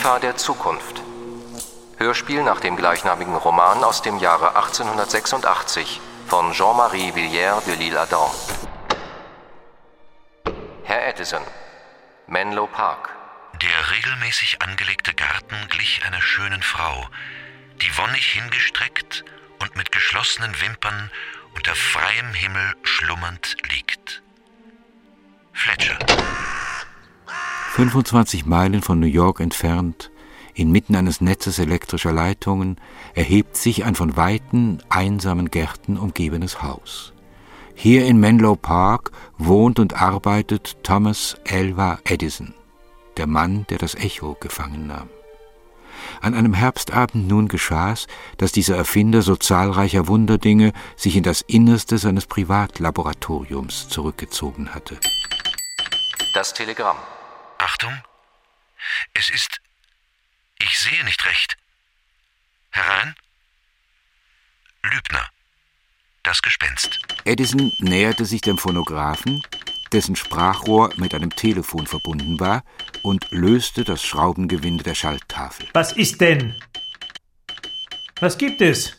Eva der Zukunft. Hörspiel nach dem gleichnamigen Roman aus dem Jahre 1886 von Jean-Marie Villiers de L'Isle-Adam. Herr Edison, Menlo Park. Der regelmäßig angelegte Garten glich einer schönen Frau, die wonnig hingestreckt und mit geschlossenen Wimpern unter freiem Himmel schlummernd liegt. Fletcher. 25 Meilen von New York entfernt, inmitten eines Netzes elektrischer Leitungen, erhebt sich ein von weiten, einsamen Gärten umgebenes Haus. Hier in Menlo Park wohnt und arbeitet Thomas Alva Edison, der Mann, der das Echo gefangen nahm. An einem Herbstabend nun geschah's, dass dieser Erfinder so zahlreicher Wunderdinge sich in das Innerste seines Privatlaboratoriums zurückgezogen hatte. Das Telegramm. Achtung, es ist... Ich sehe nicht recht. Herein? Lübner, das Gespenst. Edison näherte sich dem Phonographen, dessen Sprachrohr mit einem Telefon verbunden war, und löste das Schraubengewinde der Schalttafel. Was ist denn? Was gibt es?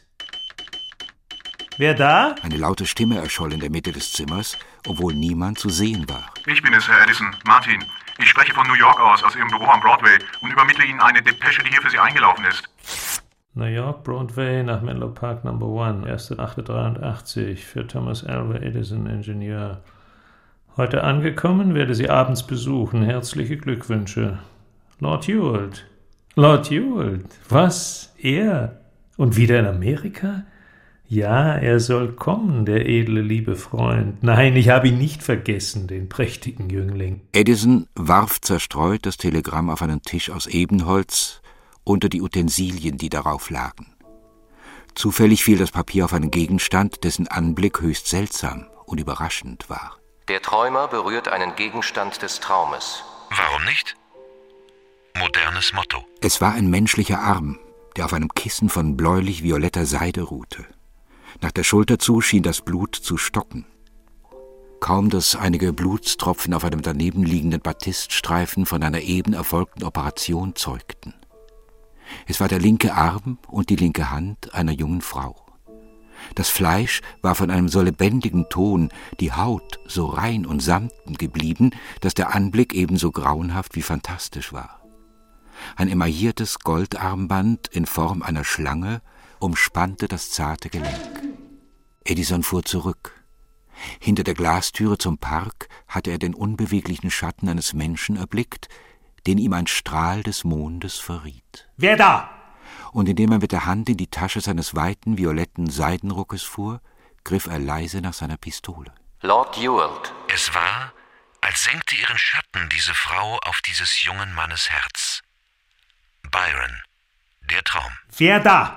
Wer da? Eine laute Stimme erscholl in der Mitte des Zimmers, obwohl niemand zu sehen war. Ich bin es, Herr Edison, Martin. Ich spreche von New York aus Ihrem Büro am Broadway und übermittle Ihnen eine Depesche, die hier für Sie eingelaufen ist. New York, Broadway, nach Menlo Park No. 1, 1.8.83, für Thomas Alva Edison, Ingenieur. Heute angekommen, werde Sie abends besuchen. Herzliche Glückwünsche. Lord Ewald. Lord Ewald? Was? Er? Und wieder in Amerika? Ja, er soll kommen, der edle, liebe Freund. Nein, ich habe ihn nicht vergessen, den prächtigen Jüngling. Edison warf zerstreut das Telegramm auf einen Tisch aus Ebenholz unter die Utensilien, die darauf lagen. Zufällig fiel das Papier auf einen Gegenstand, dessen Anblick höchst seltsam und überraschend war. Der Träumer berührt einen Gegenstand des Traumes. Warum nicht? Modernes Motto. Es war ein menschlicher Arm, der auf einem Kissen von bläulich-violetter Seide ruhte. Nach der Schulter zu schien das Blut zu stocken. Kaum, dass einige Blutstropfen auf einem daneben liegenden Batiststreifen von einer eben erfolgten Operation zeugten. Es war der linke Arm und die linke Hand einer jungen Frau. Das Fleisch war von einem so lebendigen Ton, die Haut so rein und samten geblieben, dass der Anblick ebenso grauenhaft wie fantastisch war. Ein emailliertes Goldarmband in Form einer Schlange umspannte das zarte Gelenk. Edison fuhr zurück. Hinter der Glastüre zum Park hatte er den unbeweglichen Schatten eines Menschen erblickt, den ihm ein Strahl des Mondes verriet. Wer da? Und indem er mit der Hand in die Tasche seines weiten, violetten Seidenrockes fuhr, griff er leise nach seiner Pistole. Lord Ewald. Es war, als senkte ihren Schatten diese Frau auf dieses jungen Mannes Herz. Byron, der Traum. Wer da?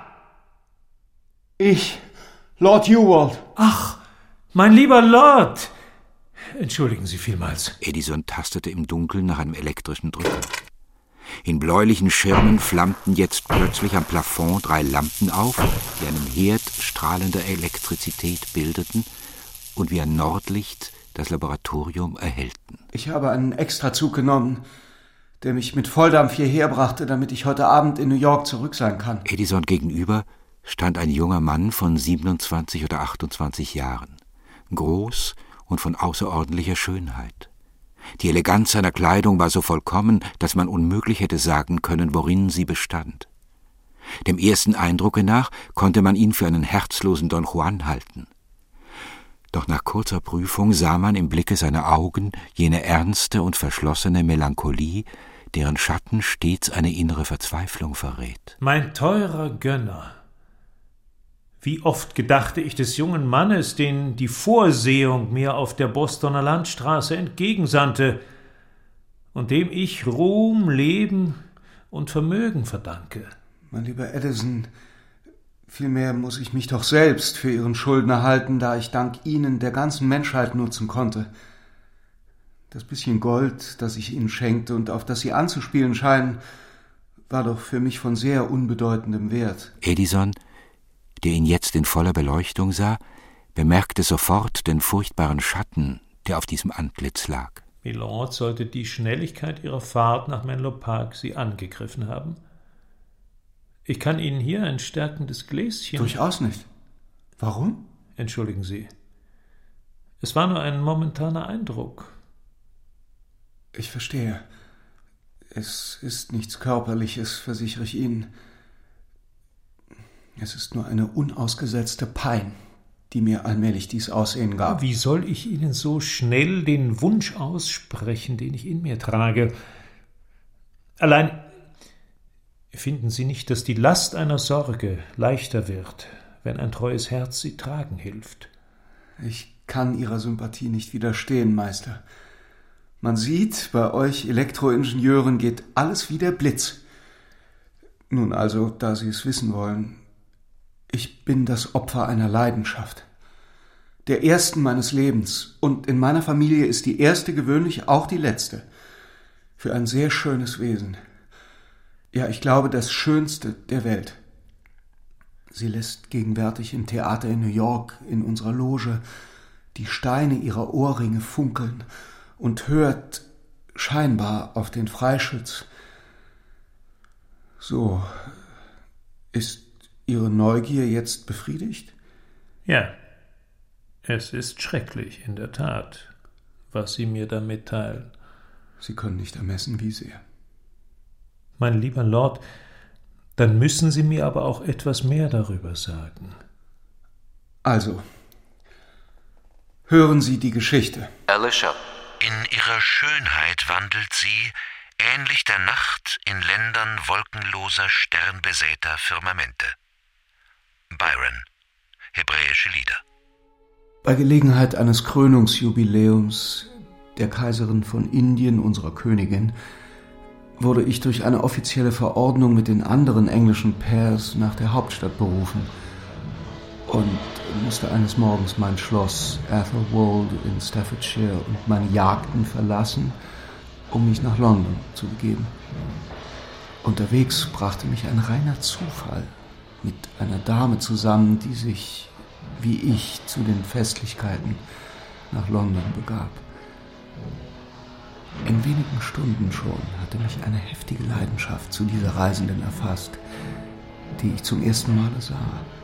Ich, Lord Ewald. Ach, mein lieber Lord. Entschuldigen Sie vielmals. Edison tastete im Dunkeln nach einem elektrischen Drücker. In bläulichen Schirmen flammten jetzt plötzlich am Plafond 3 Lampen auf, die einen Herd strahlender Elektrizität bildeten und wie ein Nordlicht das Laboratorium erhellten. Ich habe einen Extrazug genommen, der mich mit Volldampf hierher brachte, damit ich heute Abend in New York zurück sein kann. Edison gegenüber stand ein junger Mann von 27 oder 28 Jahren, groß und von außerordentlicher Schönheit. Die Eleganz seiner Kleidung war so vollkommen, dass man unmöglich hätte sagen können, worin sie bestand. Dem ersten Eindrucke nach konnte man ihn für einen herzlosen Don Juan halten. Doch nach kurzer Prüfung sah man im Blicke seiner Augen jene ernste und verschlossene Melancholie, deren Schatten stets eine innere Verzweiflung verrät. Mein teurer Gönner, wie oft gedachte ich des jungen Mannes, den die Vorsehung mir auf der Bostoner Landstraße entgegensandte und dem ich Ruhm, Leben und Vermögen verdanke. Mein lieber Edison, vielmehr muss ich mich doch selbst für Ihren Schuldner halten, da ich dank Ihnen der ganzen Menschheit nutzen konnte. Das bisschen Gold, das ich Ihnen schenkte und auf das Sie anzuspielen scheinen, war doch für mich von sehr unbedeutendem Wert. Edison, der ihn jetzt in voller Beleuchtung sah, bemerkte sofort den furchtbaren Schatten, der auf diesem Antlitz lag. Milord, sollte die Schnelligkeit Ihrer Fahrt nach Menlo Park Sie angegriffen haben? Ich kann Ihnen hier ein stärkendes Gläschen... Durchaus nicht. Warum? Entschuldigen Sie. Es war nur ein momentaner Eindruck. Ich verstehe. Es ist nichts Körperliches, versichere ich Ihnen. Es ist nur eine unausgesetzte Pein, die mir allmählich dies Aussehen gab. Wie soll ich Ihnen so schnell den Wunsch aussprechen, den ich in mir trage? Allein finden Sie nicht, dass die Last einer Sorge leichter wird, wenn ein treues Herz sie tragen hilft? Ich kann Ihrer Sympathie nicht widerstehen, Meister. Man sieht, bei euch Elektroingenieuren geht alles wie der Blitz. Nun also, da Sie es wissen wollen, ich bin das Opfer einer Leidenschaft. Der ersten meines Lebens, und in meiner Familie ist die erste gewöhnlich auch die letzte. Für ein sehr schönes Wesen. Ja, ich glaube, das Schönste der Welt. Sie lässt gegenwärtig im Theater in New York, in unserer Loge, die Steine ihrer Ohrringe funkeln und hört scheinbar auf den Freischütz. So, ist Ihre Neugier jetzt befriedigt? Ja, es ist schrecklich, in der Tat, was Sie mir da mitteilen. Sie können nicht ermessen, wie sehr. Mein lieber Lord, dann müssen Sie mir aber auch etwas mehr darüber sagen. Also, hören Sie die Geschichte. Alicia. In ihrer Schönheit wandelt sie, ähnlich der Nacht, in Ländern wolkenloser, sternbesäter Firmamente. Byron, hebräische Lieder. Bei Gelegenheit eines Krönungsjubiläums der Kaiserin von Indien, unserer Königin, wurde ich durch eine offizielle Verordnung mit den anderen englischen Pairs nach der Hauptstadt berufen und musste eines Morgens mein Schloss Athelwold in Staffordshire und meine Jagden verlassen, um mich nach London zu begeben. Unterwegs brachte mich ein reiner Zufall mit einer Dame zusammen, die sich, wie ich, zu den Festlichkeiten nach London begab. In wenigen Stunden schon hatte mich eine heftige Leidenschaft zu dieser Reisenden erfasst, die ich zum ersten Male sah.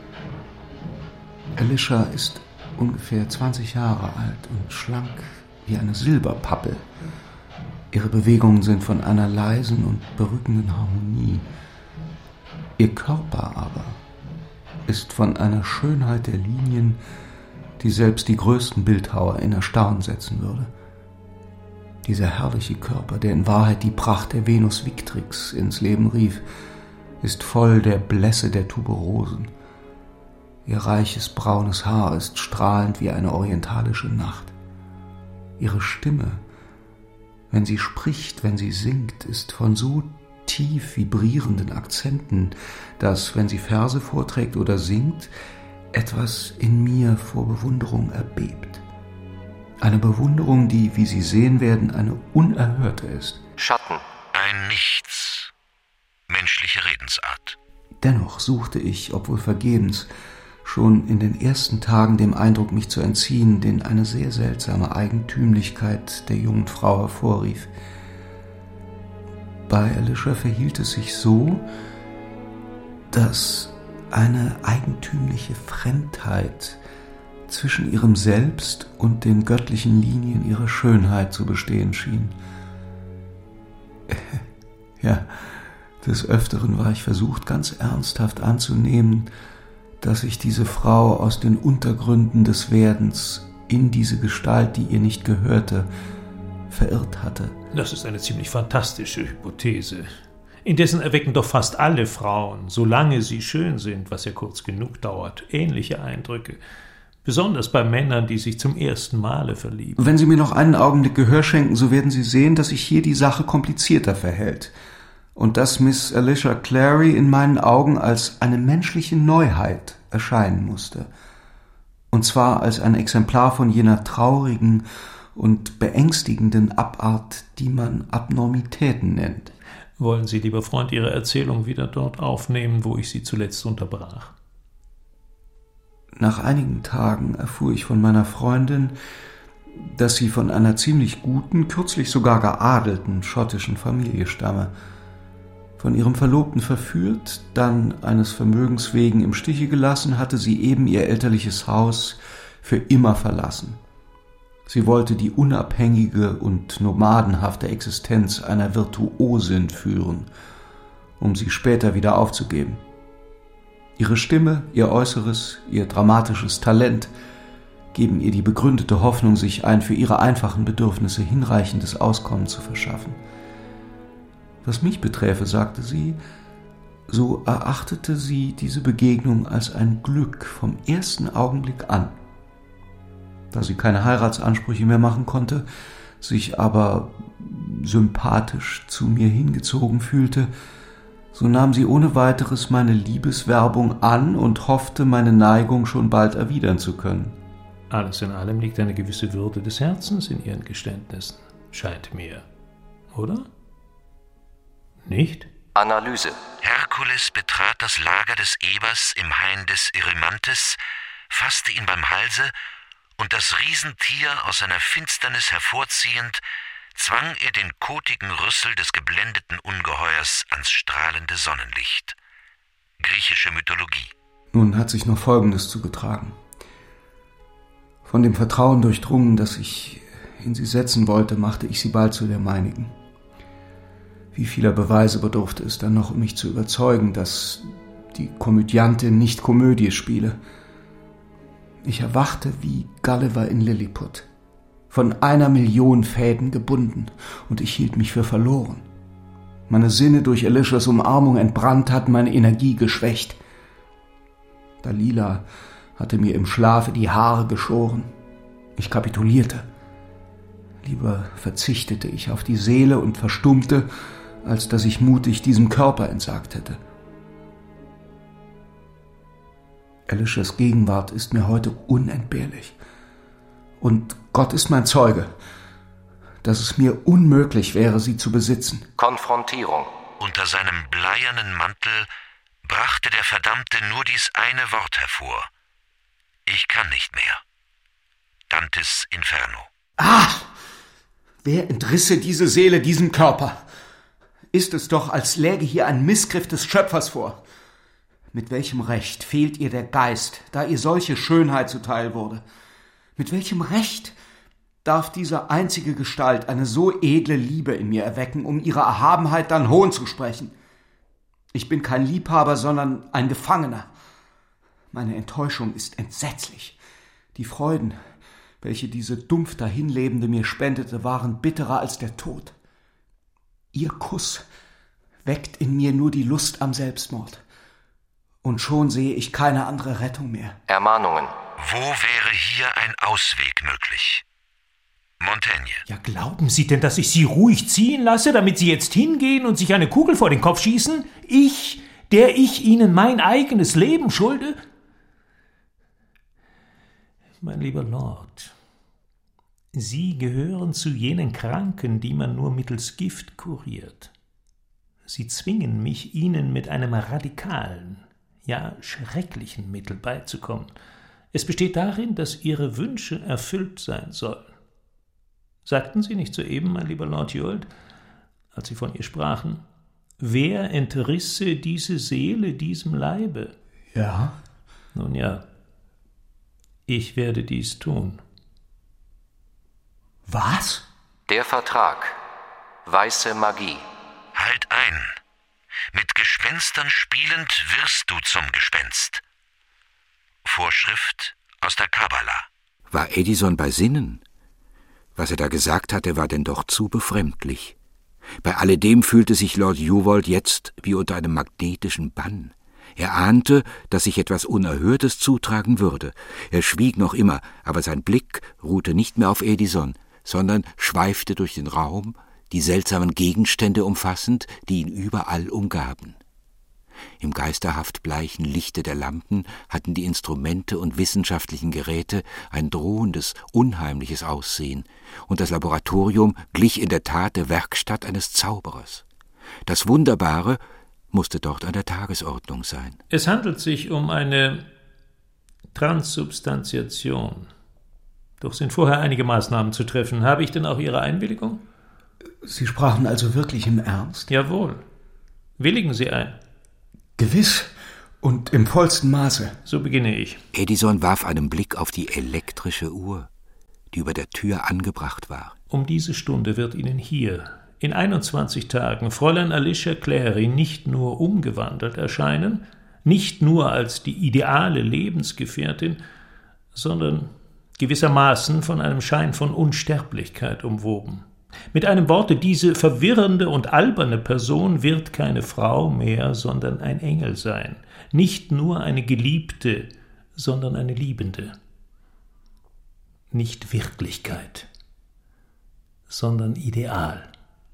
Alicia ist ungefähr 20 Jahre alt und schlank wie eine Silberpappel. Ihre Bewegungen sind von einer leisen und berückenden Harmonie. Ihr Körper aber ist von einer Schönheit der Linien, die selbst die größten Bildhauer in Erstaunen setzen würde. Dieser herrliche Körper, der in Wahrheit die Pracht der Venus Victrix ins Leben rief, ist voll der Blässe der Tuberosen. Ihr reiches braunes Haar ist strahlend wie eine orientalische Nacht. Ihre Stimme, wenn sie spricht, wenn sie singt, ist von so tief vibrierenden Akzenten, dass, wenn sie Verse vorträgt oder singt, etwas in mir vor Bewunderung erbebt. Eine Bewunderung, die, wie Sie sehen werden, eine unerhörte ist. Schatten. Ein Nichts. Menschliche Redensart. Dennoch suchte ich, obwohl vergebens, schon in den ersten Tagen dem Eindruck, mich zu entziehen, den eine sehr seltsame Eigentümlichkeit der jungen Frau hervorrief. Bei Alicia verhielt es sich so, dass eine eigentümliche Fremdheit zwischen ihrem Selbst und den göttlichen Linien ihrer Schönheit zu bestehen schien. Ja, des Öfteren war ich versucht, ganz ernsthaft anzunehmen, dass sich diese Frau aus den Untergründen des Werdens in diese Gestalt, die ihr nicht gehörte, verirrt hatte. Das ist eine ziemlich fantastische Hypothese. Indessen erwecken doch fast alle Frauen, solange sie schön sind, was ja kurz genug dauert, ähnliche Eindrücke. Besonders bei Männern, die sich zum ersten Male verlieben. Wenn Sie mir noch einen Augenblick Gehör schenken, so werden Sie sehen, dass sich hier die Sache komplizierter verhält. Und dass Miss Alicia Clary in meinen Augen als eine menschliche Neuheit erscheinen musste. Und zwar als ein Exemplar von jener traurigen und beängstigenden Abart, die man Abnormitäten nennt. Wollen Sie, lieber Freund, Ihre Erzählung wieder dort aufnehmen, wo ich sie zuletzt unterbrach? Nach einigen Tagen erfuhr ich von meiner Freundin, dass sie von einer ziemlich guten, kürzlich sogar geadelten schottischen Familie stamme. Von ihrem Verlobten verführt, dann eines Vermögens wegen im Stiche gelassen, hatte sie eben ihr elterliches Haus für immer verlassen. Sie wollte die unabhängige und nomadenhafte Existenz einer Virtuosin führen, um sie später wieder aufzugeben. Ihre Stimme, ihr Äußeres, ihr dramatisches Talent geben ihr die begründete Hoffnung, sich ein für ihre einfachen Bedürfnisse hinreichendes Auskommen zu verschaffen. Was mich beträfe, sagte sie, so erachtete sie diese Begegnung als ein Glück vom ersten Augenblick an. Da sie keine Heiratsansprüche mehr machen konnte, sich aber sympathisch zu mir hingezogen fühlte, so nahm sie ohne weiteres meine Liebeswerbung an und hoffte, meine Neigung schon bald erwidern zu können. Alles in allem liegt eine gewisse Würde des Herzens in Ihren Geständnissen, scheint mir. Oder? Nicht? Analyse. Herkules betrat das Lager des Ebers im Hain des Erymantes, fasste ihn beim Halse und das Riesentier aus seiner Finsternis hervorziehend, zwang er den kotigen Rüssel des geblendeten Ungeheuers ans strahlende Sonnenlicht. Griechische Mythologie. Nun hat sich noch Folgendes zugetragen. Von dem Vertrauen durchdrungen, das ich in sie setzen wollte, machte ich sie bald zu der meinigen. Wie vieler Beweise bedurfte es dann noch, um mich zu überzeugen, dass die Komödiantin nicht Komödie spiele. Ich erwachte wie Gulliver in Lilliput, von 1 Million Fäden gebunden, und ich hielt mich für verloren. Meine Sinne durch Alicias Umarmung entbrannt hatten, meine Energie geschwächt. Dalila hatte mir im Schlafe die Haare geschoren. Ich kapitulierte. Lieber verzichtete ich auf die Seele und verstummte, als dass ich mutig diesem Körper entsagt hätte. Alicias Gegenwart ist mir heute unentbehrlich. Und Gott ist mein Zeuge, dass es mir unmöglich wäre, sie zu besitzen. Konfrontierung. Unter seinem bleiernen Mantel brachte der Verdammte nur dies eine Wort hervor. Ich kann nicht mehr. Dantes Inferno. Ah! Wer entrisse diese Seele diesem Körper? Ist es doch, als läge hier ein Missgriff des Schöpfers vor. Mit welchem Recht fehlt ihr der Geist, da ihr solche Schönheit zuteil wurde? Mit welchem Recht darf diese einzige Gestalt eine so edle Liebe in mir erwecken, um ihrer Erhabenheit dann Hohn zu sprechen? Ich bin kein Liebhaber, sondern ein Gefangener. Meine Enttäuschung ist entsetzlich. Die Freuden, welche diese dumpf dahinlebende mir spendete, waren bitterer als der Tod. Ihr Kuss weckt in mir nur die Lust am Selbstmord. Und schon sehe ich keine andere Rettung mehr. Ermahnungen. Wo wäre hier ein Ausweg möglich? Montaigne. Ja, glauben Sie denn, dass ich Sie ruhig ziehen lasse, damit Sie jetzt hingehen und sich eine Kugel vor den Kopf schießen? Ich, der ich Ihnen mein eigenes Leben schulde? Mein lieber Lord, Sie gehören zu jenen Kranken, die man nur mittels Gift kuriert. Sie zwingen mich, Ihnen mit einem radikalen, ja schrecklichen Mittel beizukommen. Es besteht darin, dass Ihre Wünsche erfüllt sein sollen. Sagten Sie nicht soeben, mein lieber Lord Ewald, als Sie von ihr sprachen, wer entrisse diese Seele diesem Leibe? Ja? Nun ja, ich werde dies tun. Was? Der Vertrag. Weiße Magie. Halt ein. Mit Gespenstern spielend wirst du zum Gespenst. Vorschrift aus der Kabbala. War Edison bei Sinnen? Was er da gesagt hatte, war denn doch zu befremdlich. Bei alledem fühlte sich Lord Ewald jetzt wie unter einem magnetischen Bann. Er ahnte, dass sich etwas Unerhörtes zutragen würde. Er schwieg noch immer, aber sein Blick ruhte nicht mehr auf Edison, sondern schweifte durch den Raum, die seltsamen Gegenstände umfassend, die ihn überall umgaben. Im geisterhaft bleichen Lichte der Lampen hatten die Instrumente und wissenschaftlichen Geräte ein drohendes, unheimliches Aussehen, und das Laboratorium glich in der Tat der Werkstatt eines Zauberers. Das Wunderbare musste dort an der Tagesordnung sein. Es handelt sich um eine Transsubstantiation. Doch sind vorher einige Maßnahmen zu treffen. Habe ich denn auch Ihre Einwilligung? Sie sprachen also wirklich im Ernst? Jawohl. Willigen Sie ein? Gewiss und im vollsten Maße. So beginne ich. Edison warf einen Blick auf die elektrische Uhr, die über der Tür angebracht war. Um diese Stunde wird Ihnen hier, in 21 Tagen, Fräulein Alicia Clary nicht nur umgewandelt erscheinen, nicht nur als die ideale Lebensgefährtin, sondern gewissermaßen von einem Schein von Unsterblichkeit umwoben. Mit einem Worte, diese verwirrende und alberne Person wird keine Frau mehr, sondern ein Engel sein. Nicht nur eine Geliebte, sondern eine Liebende. Nicht Wirklichkeit, sondern Ideal.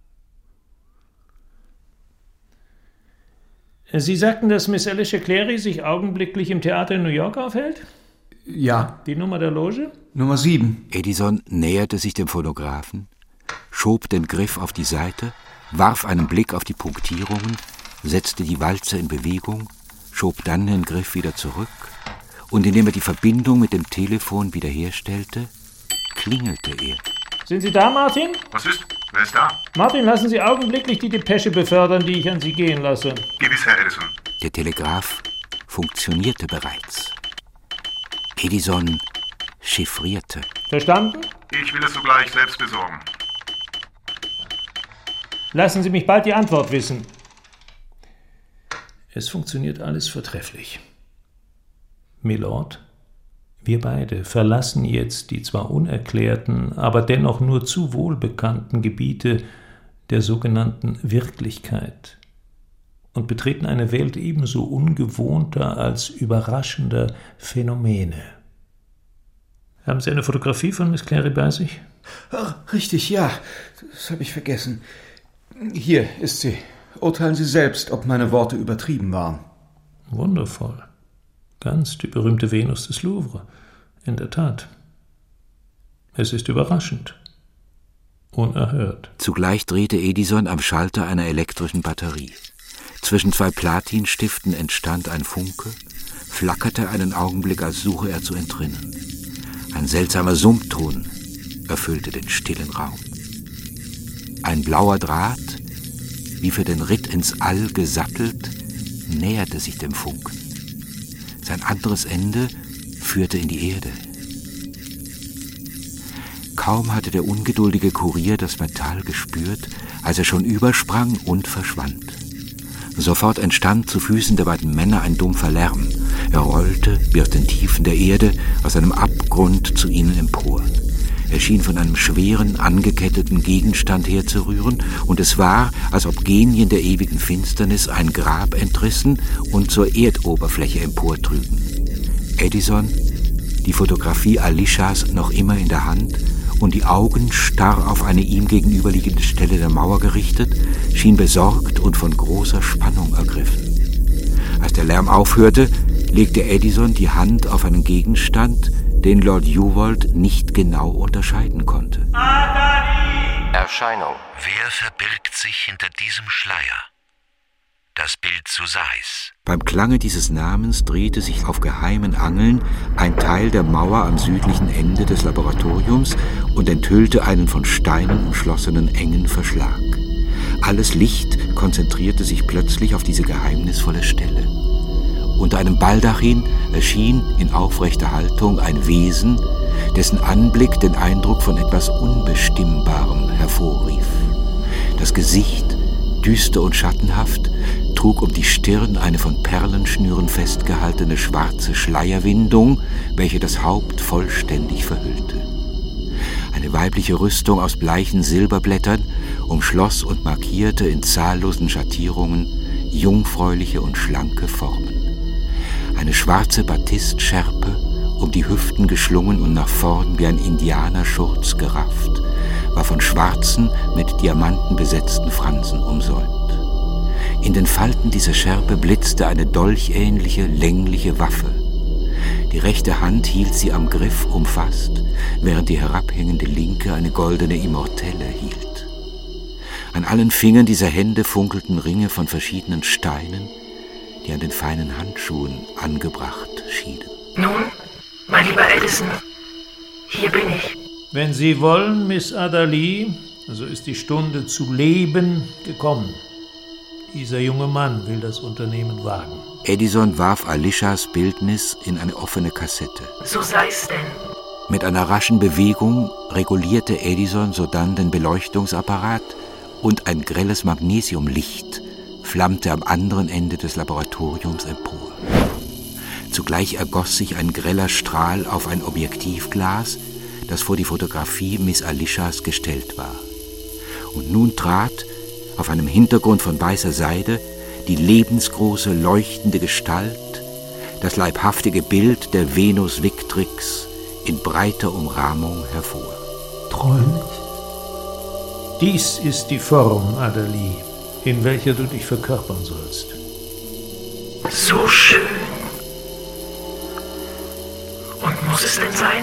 Sie sagten, dass Miss Alicia Clary sich augenblicklich im Theater in New York aufhält? Ja. Die Nummer der Loge? Nummer 7. Edison näherte sich dem Phonographen, schob den Griff auf die Seite, warf einen Blick auf die Punktierungen, setzte die Walze in Bewegung, schob dann den Griff wieder zurück und indem er die Verbindung mit dem Telefon wiederherstellte, klingelte er. Sind Sie da, Martin? Was ist? Wer ist da? Martin, lassen Sie augenblicklich die Depesche befördern, die ich an Sie gehen lasse. Gewiss, Herr Edison. Der Telegraph funktionierte bereits. Edison chiffrierte. Verstanden? Ich will es sogleich selbst besorgen. Lassen Sie mich bald die Antwort wissen. Es funktioniert alles vortrefflich. Milord, wir beide verlassen jetzt die zwar unerklärten, aber dennoch nur zu wohlbekannten Gebiete der sogenannten Wirklichkeit und betreten eine Welt ebenso ungewohnter als überraschender Phänomene. Haben Sie eine Fotografie von Miss Clary bei sich? Ach, richtig, ja. Das habe ich vergessen. Hier ist sie. Urteilen Sie selbst, ob meine Worte übertrieben waren. Wundervoll. Ganz die berühmte Venus des Louvre. In der Tat. Es ist überraschend. Unerhört. Zugleich drehte Edison am Schalter einer elektrischen Batterie. Zwischen zwei Platinstiften entstand ein Funke, flackerte einen Augenblick, als suche er zu entrinnen. Ein seltsamer Summton erfüllte den stillen Raum. Ein blauer Draht, wie für den Ritt ins All gesattelt, näherte sich dem Funken. Sein anderes Ende führte in die Erde. Kaum hatte der ungeduldige Kurier das Metall gespürt, als er schon übersprang und verschwand. Sofort entstand zu Füßen der beiden Männer ein dumpfer Lärm. Er rollte, wie aus den Tiefen der Erde, aus einem Abgrund zu ihnen empor. Er schien von einem schweren, angeketteten Gegenstand herzurühren, und es war, als ob Genien der ewigen Finsternis ein Grab entrissen und zur Erdoberfläche emportrügen. Edison, die Fotografie Alicias noch immer in der Hand und die Augen starr auf eine ihm gegenüberliegende Stelle der Mauer gerichtet, schien besorgt und von großer Spannung ergriffen. Als der Lärm aufhörte, legte Edison die Hand auf einen Gegenstand, den Lord Uwold nicht genau unterscheiden konnte. Erscheinung. Wer verbirgt sich hinter diesem Schleier? Das Bild zu Sais. Beim Klange dieses Namens drehte sich auf geheimen Angeln ein Teil der Mauer am südlichen Ende des Laboratoriums und enthüllte einen von Steinen umschlossenen engen Verschlag. Alles Licht konzentrierte sich plötzlich auf diese geheimnisvolle Stelle. Unter einem Baldachin erschien in aufrechter Haltung ein Wesen, dessen Anblick den Eindruck von etwas Unbestimmbarem hervorrief. Das Gesicht, düster und schattenhaft, trug um die Stirn eine von Perlenschnüren festgehaltene schwarze Schleierwindung, welche das Haupt vollständig verhüllte. Eine weibliche Rüstung aus bleichen Silberblättern umschloss und markierte in zahllosen Schattierungen jungfräuliche und schlanke Formen. Eine schwarze Batistschärpe, um die Hüften geschlungen und nach vorn wie ein Indianerschurz gerafft, war von schwarzen, mit Diamanten besetzten Fransen umsäumt. In den Falten dieser Schärpe blitzte eine dolchähnliche, längliche Waffe. Die rechte Hand hielt sie am Griff umfasst, während die herabhängende linke eine goldene Immortelle hielt. An allen Fingern dieser Hände funkelten Ringe von verschiedenen Steinen, die an den feinen Handschuhen angebracht schienen. Nun, mein lieber Edison, Hier bin ich. Wenn Sie wollen, Miss Adderley, so ist die Stunde zu leben gekommen. Dieser junge Mann will das Unternehmen wagen. Edison warf Alishas Bildnis in eine offene Kassette. So sei's denn. Mit einer raschen Bewegung regulierte Edison sodann den Beleuchtungsapparat und ein grelles Magnesiumlicht flammte am anderen Ende des Laboratoriums empor. Zugleich ergoss sich ein greller Strahl auf ein Objektivglas, das vor die Fotografie Miss Alishas gestellt war. Und nun trat auf einem Hintergrund von weißer Seide die lebensgroße, leuchtende Gestalt, das leibhaftige Bild der Venus Victrix in breiter Umrahmung hervor. Träum ich? Dies ist die Form, Adderley, in welcher du dich verkörpern sollst. So schön. Und muss es denn sein?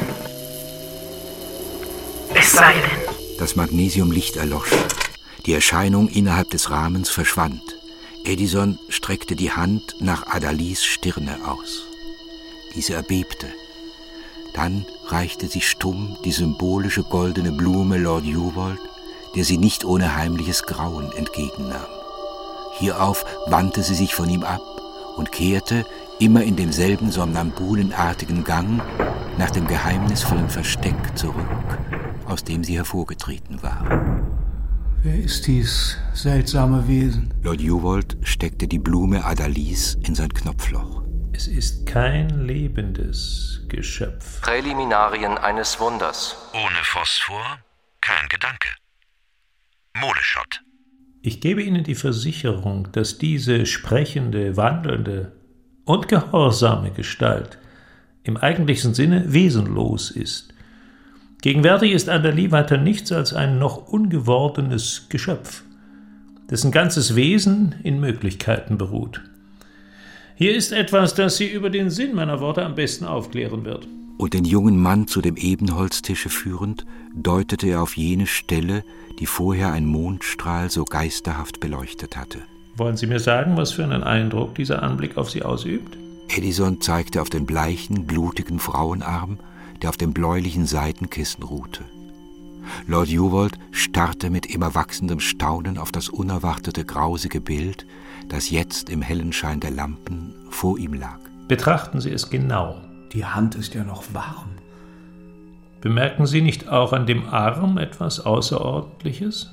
Es sei denn. Das Magnesiumlicht erlosch. Die Erscheinung innerhalb des Rahmens verschwand. Edison streckte die Hand nach Adderleys Stirne aus. Diese erbebte. Dann reichte sie stumm die symbolische goldene Blume Lord Yuvold, der sie nicht ohne heimliches Grauen entgegennahm. Hierauf wandte sie sich von ihm ab und kehrte, immer in demselben somnambulenartigen Gang, nach dem geheimnisvollen Versteck zurück, aus dem sie hervorgetreten war. Wer ist dies seltsame Wesen? Lord Yuvold steckte die Blume Adderleys in sein Knopfloch. Es ist kein lebendes Geschöpf. Präliminarien eines Wunders. Ohne Phosphor kein Gedanke. Moleschott. Ich gebe Ihnen die Versicherung, dass diese sprechende, wandelnde und gehorsame Gestalt im eigentlichen Sinne wesenlos ist. Gegenwärtig ist Adderley weiter nichts als ein noch ungewordenes Geschöpf, dessen ganzes Wesen in Möglichkeiten beruht. Hier ist etwas, das Sie über den Sinn meiner Worte am besten aufklären wird. Und den jungen Mann zu dem Ebenholztische führend, deutete er auf jene Stelle, die vorher ein Mondstrahl so geisterhaft beleuchtet hatte. Wollen Sie mir sagen, was für einen Eindruck dieser Anblick auf Sie ausübt? Edison zeigte auf den bleichen, blutigen Frauenarm, der auf dem bläulichen Seitenkissen ruhte. Lord Yuvold starrte mit immer wachsendem Staunen auf das unerwartete, grausige Bild, das jetzt im hellen Schein der Lampen vor ihm lag. Betrachten Sie es genau. Die Hand ist ja noch warm. Bemerken Sie nicht auch an dem Arm etwas Außerordentliches?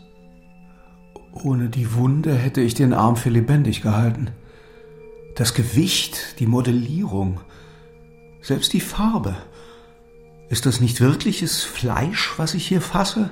Ohne die Wunde hätte ich den Arm für lebendig gehalten. Das Gewicht, die Modellierung, selbst die Farbe. Ist das nicht wirkliches Fleisch, was ich hier fasse?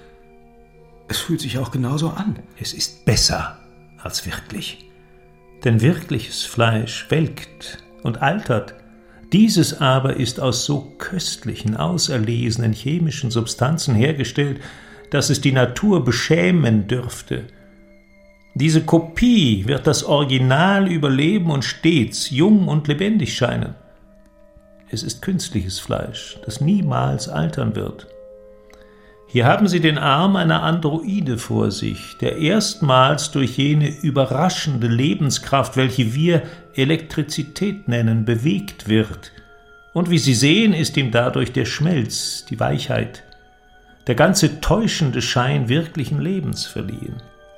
Es fühlt sich auch genauso an. Es ist besser als wirklich. Denn wirkliches Fleisch welkt und altert. Dieses aber ist aus so köstlichen, auserlesenen chemischen Substanzen hergestellt, dass es die Natur beschämen dürfte. Diese Kopie wird das Original überleben und stets jung und lebendig scheinen. Es ist künstliches Fleisch, das niemals altern wird. Hier haben Sie den Arm einer Androide vor sich, der erstmals durch jene überraschende Lebenskraft, welche wir Elektrizität nennen, bewegt wird. Und wie Sie sehen, ist ihm dadurch der Schmelz, die Weichheit, der ganze täuschende Schein wirklichen Lebens verliehen.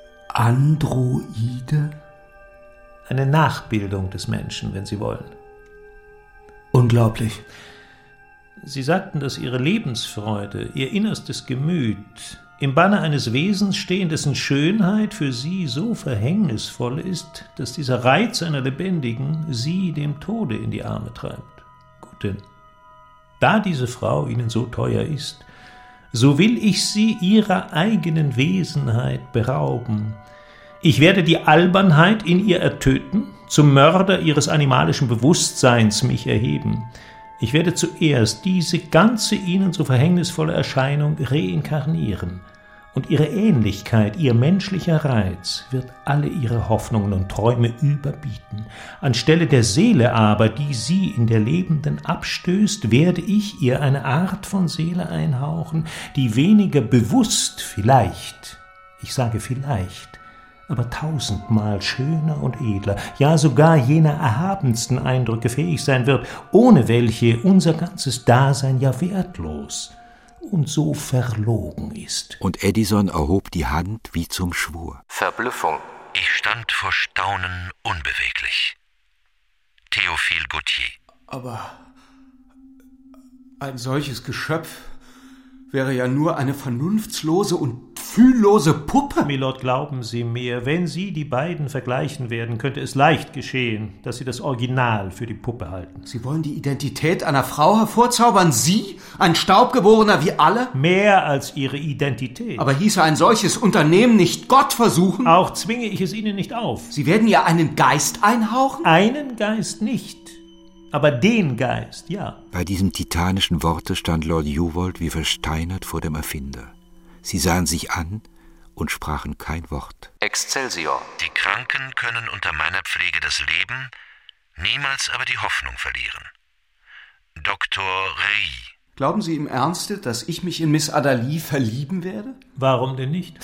Androide? Eine Nachbildung des Menschen, wenn Sie wollen. Unglaublich. Sie sagten, dass Ihre Lebensfreude, Ihr innerstes Gemüt im Banne eines Wesens stehen, dessen Schönheit für Sie so verhängnisvoll ist, dass dieser Reiz einer Lebendigen Sie dem Tode in die Arme treibt. Gut denn, da diese Frau Ihnen so teuer ist, so will ich Sie Ihrer eigenen Wesenheit berauben. Ich werde die Albernheit in ihr ertöten, zum Mörder Ihres animalischen Bewusstseins mich erheben. Ich werde zuerst diese ganze Ihnen so verhängnisvolle Erscheinung reinkarnieren, und Ihre Ähnlichkeit, Ihr menschlicher Reiz wird alle Ihre Hoffnungen und Träume überbieten. Anstelle der Seele aber, die Sie in der Lebenden abstößt, werde ich ihr eine Art von Seele einhauchen, die weniger bewusst vielleicht, ich sage vielleicht, aber 1000-mal schöner und edler, ja sogar jener erhabensten Eindrücke fähig sein wird, ohne welche unser ganzes Dasein ja wertlos und so verlogen ist. Und Edison erhob die Hand wie zum Schwur. Verblüffung. Ich stand vor Staunen unbeweglich. Théophile Gautier. Aber ein solches Geschöpf wäre ja nur eine vernunftslose und fühllose Puppe. Milord, glauben Sie mir, wenn Sie die beiden vergleichen werden, könnte es leicht geschehen, dass Sie das Original für die Puppe halten. Sie wollen die Identität einer Frau hervorzaubern? Sie, ein Staubgeborener wie alle? Mehr als Ihre Identität. Aber hieße ein solches Unternehmen nicht Gott versuchen? Auch zwinge ich es Ihnen nicht auf. Sie werden ihr einen Geist einhauchen? Einen Geist nicht, aber den Geist, ja. Bei diesem titanischen Worte stand Lord Juvold wie versteinert vor dem Erfinder. Sie sahen sich an und sprachen kein Wort. Excelsior. Die Kranken können unter meiner Pflege das Leben, niemals aber die Hoffnung verlieren. Dr. Rey. Glauben Sie im Ernste, dass ich mich in Miss Adalie verlieben werde? Warum denn nicht?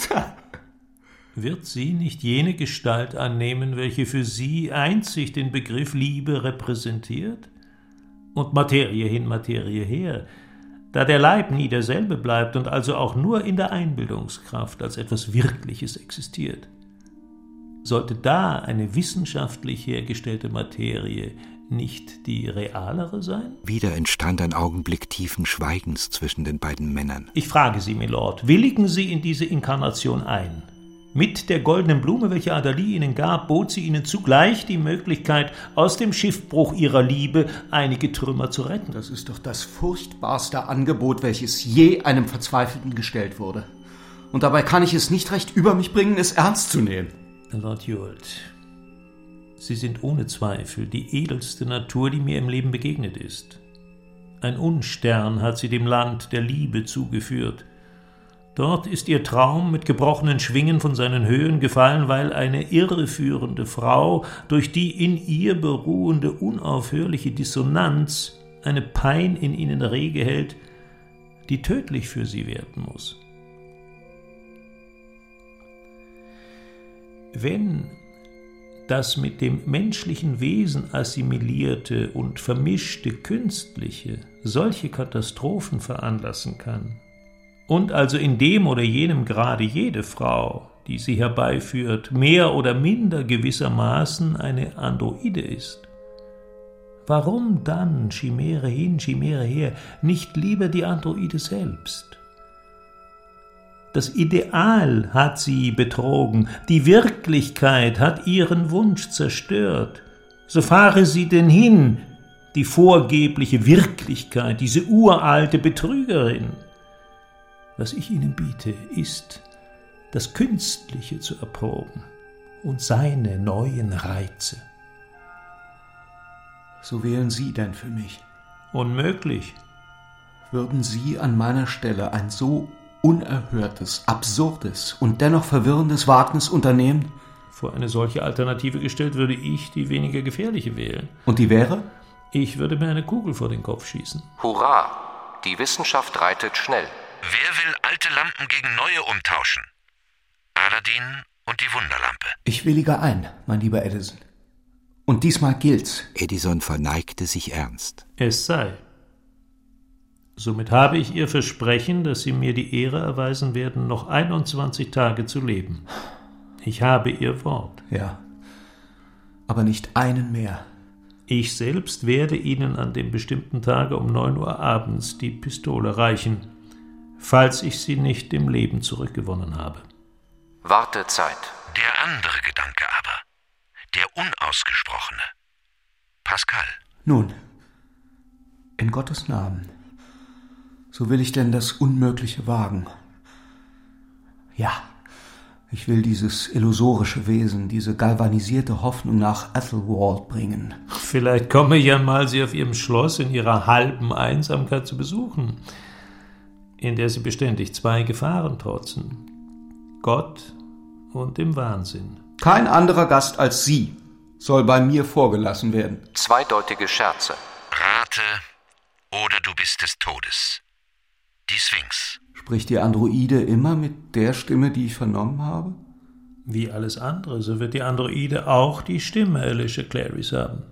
Wird sie nicht jene Gestalt annehmen, welche für Sie einzig den Begriff Liebe repräsentiert? Und Materie hin, Materie her, da der Leib nie derselbe bleibt und also auch nur in der Einbildungskraft als etwas Wirkliches existiert. Sollte da eine wissenschaftlich hergestellte Materie nicht die realere sein? Wieder entstand ein Augenblick tiefen Schweigens zwischen den beiden Männern. Ich frage Sie, Milord, willigen Sie in diese Inkarnation ein? Mit der goldenen Blume, welche Adalie Ihnen gab, bot sie Ihnen zugleich die Möglichkeit, aus dem Schiffbruch Ihrer Liebe einige Trümmer zu retten. Das ist doch das furchtbarste Angebot, welches je einem Verzweifelten gestellt wurde. Und dabei kann ich es nicht recht über mich bringen, es ernst zu nehmen. Lord Juvold, Sie sind ohne Zweifel die edelste Natur, die mir im Leben begegnet ist. Ein Unstern hat Sie dem Land der Liebe zugeführt. Dort ist Ihr Traum mit gebrochenen Schwingen von seinen Höhen gefallen, weil eine irreführende Frau durch die in ihr beruhende unaufhörliche Dissonanz eine Pein in Ihnen rege hält, die tödlich für Sie werden muss. Wenn das mit dem menschlichen Wesen assimilierte und vermischte Künstliche solche Katastrophen veranlassen kann, und also in dem oder jenem Grade jede Frau, die sie herbeiführt, mehr oder minder gewissermaßen eine Androide ist, warum dann, Chimäre hin, Chimäre her, nicht lieber die Androide selbst? Das Ideal hat sie betrogen, die Wirklichkeit hat ihren Wunsch zerstört. So fahre sie denn hin, die vorgebliche Wirklichkeit, diese uralte Betrügerin. Was ich Ihnen biete, ist, das Künstliche zu erproben und seine neuen Reize. So wählen Sie denn für mich? Unmöglich. Würden Sie an meiner Stelle ein so unerhörtes, absurdes und dennoch verwirrendes Wagnis unternehmen? Vor eine solche Alternative gestellt, würde ich die weniger gefährliche wählen. Und die wäre? Ich würde mir eine Kugel vor den Kopf schießen. Hurra! Die Wissenschaft reitet schnell. Wer will alte Lampen gegen neue umtauschen? Aladdin und die Wunderlampe. Ich willige ein, mein lieber Edison. Und diesmal gilt's. Edison verneigte sich ernst. Es sei. Somit habe ich Ihr Versprechen, dass Sie mir die Ehre erweisen werden, noch 21 Tage zu leben. Ich habe Ihr Wort. Ja, aber nicht einen mehr. Ich selbst werde Ihnen an dem bestimmten Tage um 9 Uhr abends die Pistole reichen, falls ich sie nicht im Leben zurückgewonnen habe. Wartezeit. Der andere Gedanke aber, der unausgesprochene. Pascal. Nun, in Gottes Namen, so will ich denn das Unmögliche wagen. Ja, ich will dieses illusorische Wesen, diese galvanisierte Hoffnung nach Ethelwald bringen. Vielleicht komme ich einmal, Sie auf Ihrem Schloss in Ihrer halben Einsamkeit zu besuchen, in der Sie beständig zwei Gefahren trotzen: Gott und dem Wahnsinn. Kein anderer Gast als Sie soll bei mir vorgelassen werden. Zweideutige Scherze. Rate, oder du bist des Todes. Die Sphinx. Spricht die Androide immer mit der Stimme, die ich vernommen habe? Wie alles andere, so wird die Androide auch die Stimme Alicia Clarys haben.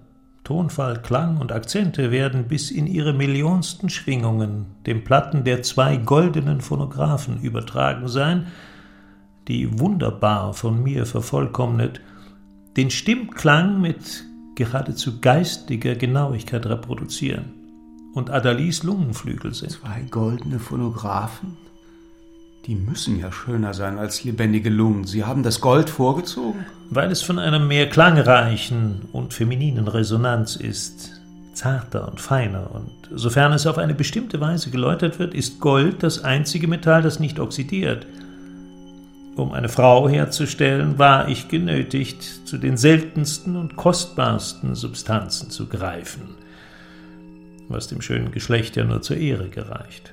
Tonfall, Klang und Akzente werden bis in ihre millionsten Schwingungen den Platten der 2 goldenen Phonographen übertragen sein, die wunderbar von mir vervollkommnet den Stimmklang mit geradezu geistiger Genauigkeit reproduzieren und Adalies Lungenflügel sind. 2 goldene Phonographen? Die müssen ja schöner sein als lebendige Lungen. Sie haben das Gold vorgezogen? Weil es von einer mehr klangreichen und femininen Resonanz ist, zarter und feiner, und sofern es auf eine bestimmte Weise geläutert wird, ist Gold das einzige Metall, das nicht oxidiert. Um eine Frau herzustellen, war ich genötigt, zu den seltensten und kostbarsten Substanzen zu greifen, was dem schönen Geschlecht ja nur zur Ehre gereicht.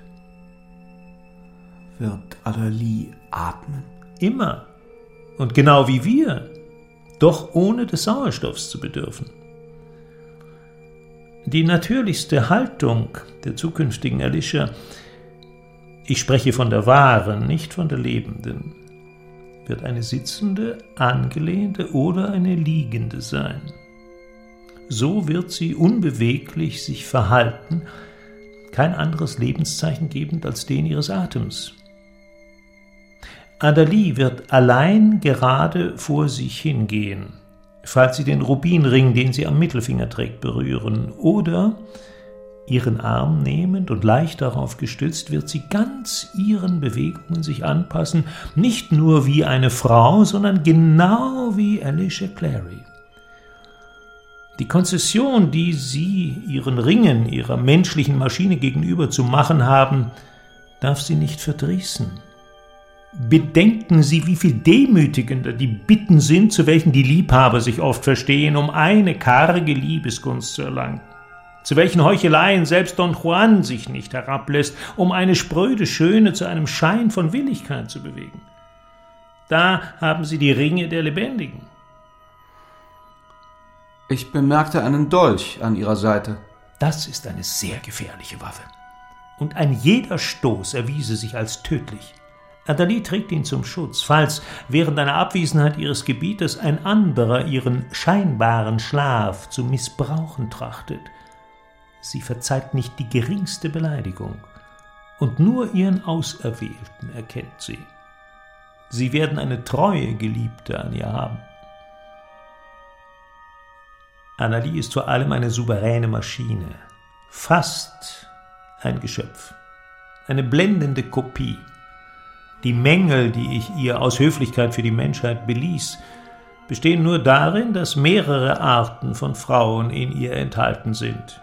Wird Adalie atmen? Immer. Und genau wie wir, doch ohne des Sauerstoffs zu bedürfen. Die natürlichste Haltung der zukünftigen Alicia, ich spreche von der wahren, nicht von der lebenden, wird eine sitzende, angelehnte oder eine liegende sein. So wird sie unbeweglich sich verhalten, kein anderes Lebenszeichen gebend als den ihres Atems. Adalie wird allein gerade vor sich hingehen, falls sie den Rubinring, den sie am Mittelfinger trägt, berühren, oder ihren Arm nehmend und leicht darauf gestützt, wird sie ganz ihren Bewegungen sich anpassen, nicht nur wie eine Frau, sondern genau wie Alicia Clary. Die Konzession, die sie ihren Ringen, ihrer menschlichen Maschine gegenüber zu machen haben, darf sie nicht verdrießen. Bedenken Sie, wie viel demütigender die Bitten sind, zu welchen die Liebhaber sich oft verstehen, um eine karge Liebesgunst zu erlangen. Zu welchen Heucheleien selbst Don Juan sich nicht herablässt, um eine spröde Schöne zu einem Schein von Willigkeit zu bewegen. Da haben Sie die Ringe der Lebendigen. Ich bemerkte einen Dolch an ihrer Seite. Das ist eine sehr gefährliche Waffe. Und ein jeder Stoß erwiese sich als tödlich. Adalie trägt ihn zum Schutz, falls während einer Abwesenheit ihres Gebieters ein anderer ihren scheinbaren Schlaf zu missbrauchen trachtet. Sie verzeiht nicht die geringste Beleidigung, und nur ihren Auserwählten erkennt sie. Sie werden eine treue Geliebte an ihr haben. Adalie ist vor allem eine souveräne Maschine, fast ein Geschöpf, eine blendende Kopie. Die Mängel, die ich ihr aus Höflichkeit für die Menschheit beließ, bestehen nur darin, dass mehrere Arten von Frauen in ihr enthalten sind,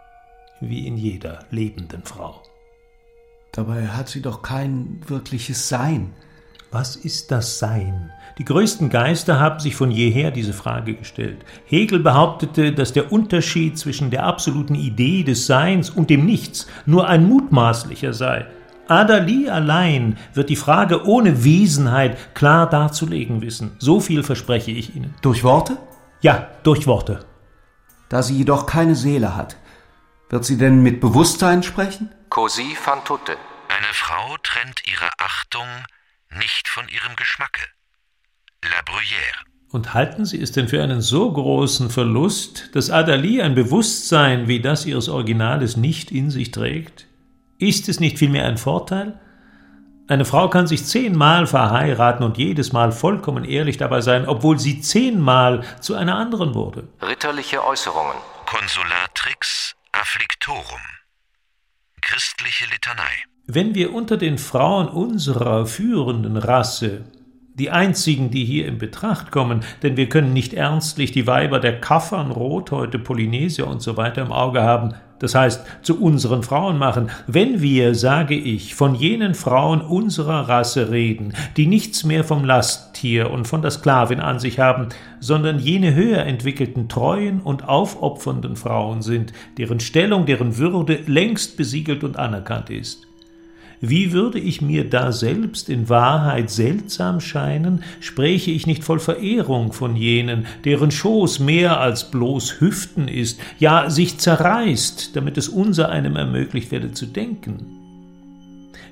wie in jeder lebenden Frau. Dabei hat sie doch kein wirkliches Sein. Was ist das Sein? Die größten Geister haben sich von jeher diese Frage gestellt. Hegel behauptete, dass der Unterschied zwischen der absoluten Idee des Seins und dem Nichts nur ein mutmaßlicher sei. Adalie allein wird die Frage ohne Wesenheit klar darzulegen wissen. So viel verspreche ich Ihnen. Durch Worte? Ja, durch Worte. Da sie jedoch keine Seele hat, wird sie denn mit Bewusstsein sprechen? Così fan tutte. Eine Frau trennt ihre Achtung nicht von ihrem Geschmacke. La Bruyère. Und halten Sie es denn für einen so großen Verlust, dass Adalie ein Bewusstsein wie das ihres Originales nicht in sich trägt? Ist es nicht vielmehr ein Vorteil? Eine Frau kann sich 10-mal verheiraten und jedes Mal vollkommen ehrlich dabei sein, obwohl sie 10-mal zu einer anderen wurde. Ritterliche Äußerungen. Consolatrix afflictorum. Christliche Litanei. Wenn wir unter den Frauen unserer führenden Rasse, die einzigen, die hier in Betracht kommen, denn wir können nicht ernstlich die Weiber der Kaffern, Rothäute, Polynesier und so weiter im Auge haben, das heißt zu unseren Frauen machen, wenn wir, sage ich, von jenen Frauen unserer Rasse reden, die nichts mehr vom Lasttier und von der Sklavin an sich haben, sondern jene höher entwickelten, treuen und aufopfernden Frauen sind, deren Stellung, deren Würde längst besiegelt und anerkannt ist. Wie würde ich mir da selbst in Wahrheit seltsam scheinen, spräche ich nicht voll Verehrung von jenen, deren Schoß mehr als bloß Hüften ist, ja sich zerreißt, damit es unser einem ermöglicht werde zu denken?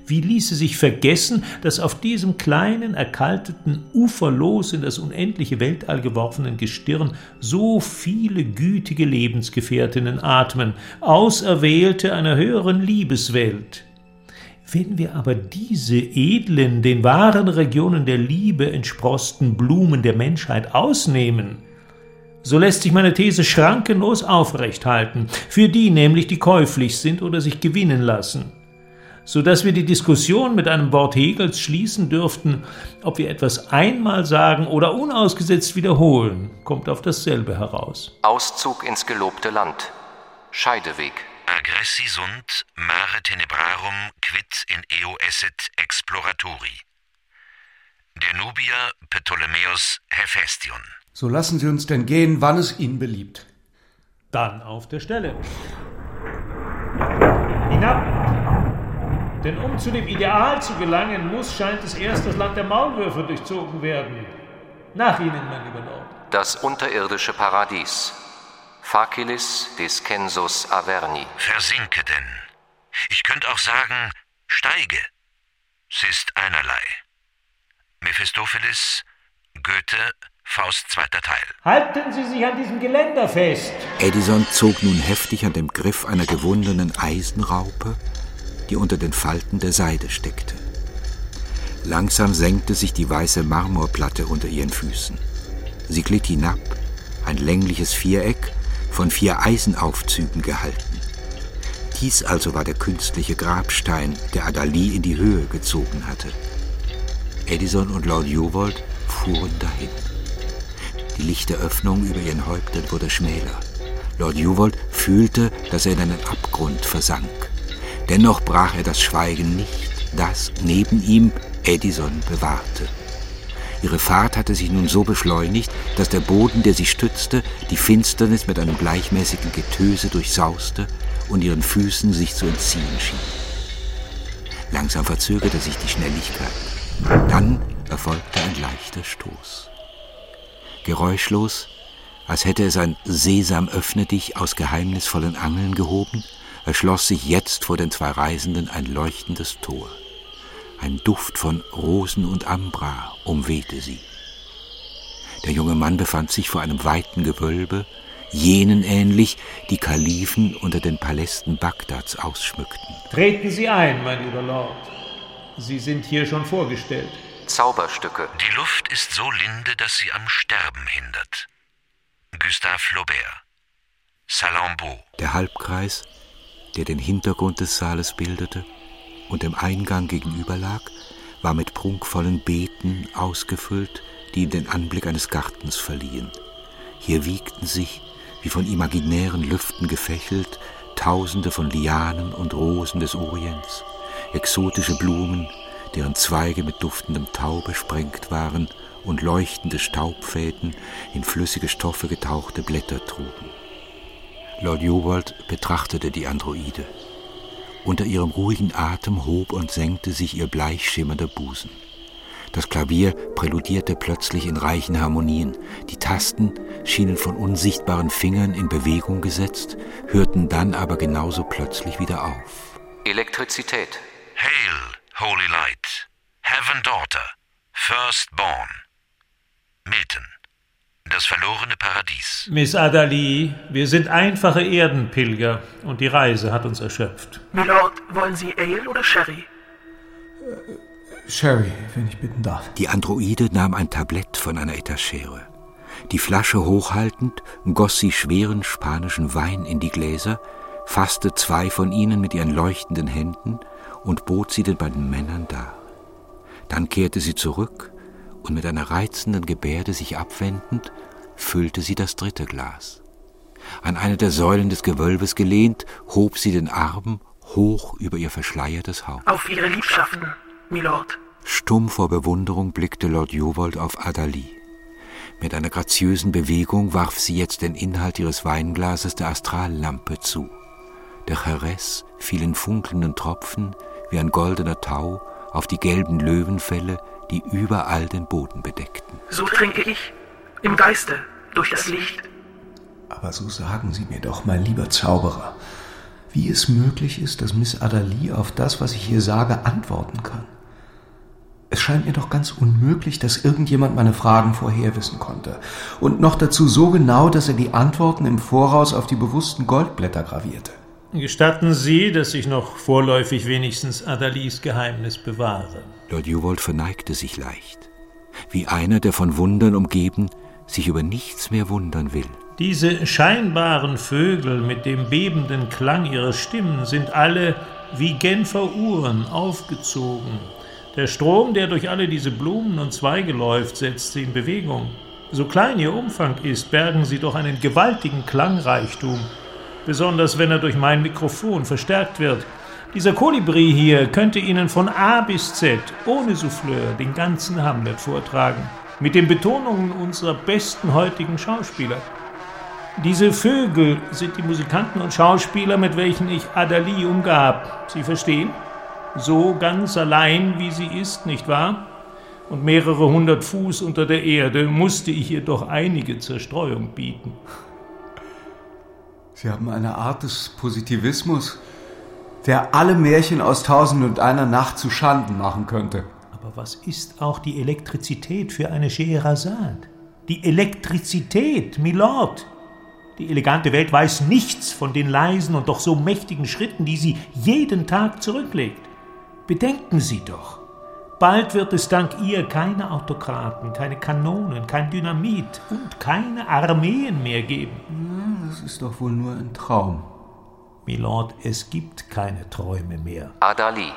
Wie ließe sich vergessen, dass auf diesem kleinen, erkalteten, uferlos in das unendliche Weltall geworfenen Gestirn so viele gütige Lebensgefährtinnen atmen, Auserwählte einer höheren Liebeswelt. Wenn wir aber diese edlen, den wahren Regionen der Liebe entsproßten Blumen der Menschheit ausnehmen, so lässt sich meine These schrankenlos aufrecht halten, für die nämlich, die käuflich sind oder sich gewinnen lassen, so dass wir die Diskussion mit einem Wort Hegels schließen dürften, ob wir etwas einmal sagen oder unausgesetzt wiederholen, kommt auf dasselbe heraus. Auszug ins gelobte Land. Scheideweg. Aggressi sunt mare tenebrarum quid in eo esset exploratori. Der Nubier Ptolemäus Hephaestion. So lassen Sie uns denn gehen, wann es Ihnen beliebt. Dann auf der Stelle. Hinab! Denn um zu dem Ideal zu gelangen, scheint es erst das Land der Maulwürfe durchzogen werden. Nach Ihnen, mein lieber Lord. Das unterirdische Paradies. Facilis descensus Averni. Versinke denn. Ich könnte auch sagen, steige. Es ist einerlei. Mephistopheles, Goethe, Faust, 2. Teil. Halten Sie sich an diesem Geländer fest! Edison zog nun heftig an dem Griff einer gewundenen Eisenraupe, die unter den Falten der Seide steckte. Langsam senkte sich die weiße Marmorplatte unter ihren Füßen. Sie glitt hinab, ein längliches Viereck, von 4 Eisenaufzügen gehalten. Dies also war der künstliche Grabstein, der Adalie in die Höhe gezogen hatte. Edison und Lord Juvold fuhren dahin. Die lichte Öffnung über ihren Häuptern wurde schmäler. Lord Juvold fühlte, dass er in einen Abgrund versank. Dennoch brach er das Schweigen nicht, das neben ihm Edison bewahrte. Ihre Fahrt hatte sich nun so beschleunigt, dass der Boden, der sie stützte, die Finsternis mit einem gleichmäßigen Getöse durchsauste und ihren Füßen sich zu entziehen schien. Langsam verzögerte sich die Schnelligkeit. Dann erfolgte ein leichter Stoß. Geräuschlos, als hätte es ein Sesam, öffne dich aus geheimnisvollen Angeln gehoben, erschloss sich jetzt vor den 2 Reisenden ein leuchtendes Tor. Ein Duft von Rosen und Ambra umwehte sie. Der junge Mann befand sich vor einem weiten Gewölbe, jenen ähnlich, die Kalifen unter den Palästen Bagdads ausschmückten. Treten Sie ein, mein lieber Lord. Sie sind hier schon vorgestellt. Zauberstücke. Die Luft ist so linde, dass sie am Sterben hindert. Gustave Flaubert. Salammbô. Der Halbkreis, der den Hintergrund des Saales bildete und dem Eingang gegenüber lag, war mit prunkvollen Beeten ausgefüllt, die ihm den Anblick eines Gartens verliehen. Hier wiegten sich, wie von imaginären Lüften gefächelt, Tausende von Lianen und Rosen des Orients, exotische Blumen, deren Zweige mit duftendem Tau besprengt waren und leuchtende Staubfäden in flüssige Stoffe getauchte Blätter trugen. Lord Juvold betrachtete die Androide. Unter ihrem ruhigen Atem hob und senkte sich ihr bleich schimmernder Busen. Das Klavier präludierte plötzlich in reichen Harmonien. Die Tasten schienen von unsichtbaren Fingern in Bewegung gesetzt, hörten dann aber genauso plötzlich wieder auf. Elektrizität. Hail, holy light, heaven daughter, first born. Milton. Das verlorene Paradies. Miss Adalie, wir sind einfache Erdenpilger und die Reise hat uns erschöpft. Milord, wollen Sie Ale oder Sherry? Sherry, wenn ich bitten darf. Die Androide nahm ein Tablett von einer Etagere. Die Flasche hochhaltend goss sie schweren spanischen Wein in die Gläser, fasste 2 von ihnen mit ihren leuchtenden Händen und bot sie den beiden Männern dar. Dann kehrte sie zurück und mit einer reizenden Gebärde sich abwendend, füllte sie das 3. Glas. An eine der Säulen des Gewölbes gelehnt, hob sie den Arm hoch über ihr verschleiertes Haupt. Auf Ihre Liebschaften, Milord. Stumm vor Bewunderung blickte Lord Juvold auf Adalie. Mit einer graziösen Bewegung warf sie jetzt den Inhalt ihres Weinglases der Astrallampe zu. Der Jerez fiel in funkelnden Tropfen wie ein goldener Tau auf die gelben Löwenfelle, die überall den Boden bedeckten. So trinke ich, im Geiste, durch das Licht. Aber so sagen Sie mir doch, mein lieber Zauberer, wie es möglich ist, dass Miss Adderley auf das, was ich ihr sage, antworten kann. Es scheint mir doch ganz unmöglich, dass irgendjemand meine Fragen vorherwissen konnte. Und noch dazu so genau, dass er die Antworten im Voraus auf die bewussten Goldblätter gravierte. Gestatten Sie, dass ich noch vorläufig wenigstens Adderleys Geheimnis bewahre. Lord Yuvold verneigte sich leicht, wie einer, der von Wundern umgeben sich über nichts mehr wundern will. Diese scheinbaren Vögel mit dem bebenden Klang ihrer Stimmen sind alle wie Genfer Uhren aufgezogen. Der Strom, der durch alle diese Blumen und Zweige läuft, setzt sie in Bewegung. So klein ihr Umfang ist, bergen sie doch einen gewaltigen Klangreichtum, besonders wenn er durch mein Mikrofon verstärkt wird. Dieser Kolibri hier könnte Ihnen von A bis Z, ohne Souffleur, den ganzen Hamlet vortragen, mit den Betonungen unserer besten heutigen Schauspieler. Diese Vögel sind die Musikanten und Schauspieler, mit welchen ich Adderley umgab. Sie verstehen? So ganz allein, wie sie ist, nicht wahr? Und mehrere 100 Fuß unter der Erde musste ich ihr doch einige Zerstreuung bieten. Sie haben eine Art des Positivismus, der alle Märchen aus 1001 Nacht zu Schanden machen könnte. Aber was ist auch die Elektrizität für eine Scheherazade? Die Elektrizität, Milord! Die elegante Welt weiß nichts von den leisen und doch so mächtigen Schritten, die sie jeden Tag zurücklegt. Bedenken Sie doch, bald wird es dank ihr keine Autokraten, keine Kanonen, kein Dynamit und keine Armeen mehr geben. Ja, das ist doch wohl nur ein Traum. Milord, es gibt keine Träume mehr. Adderley.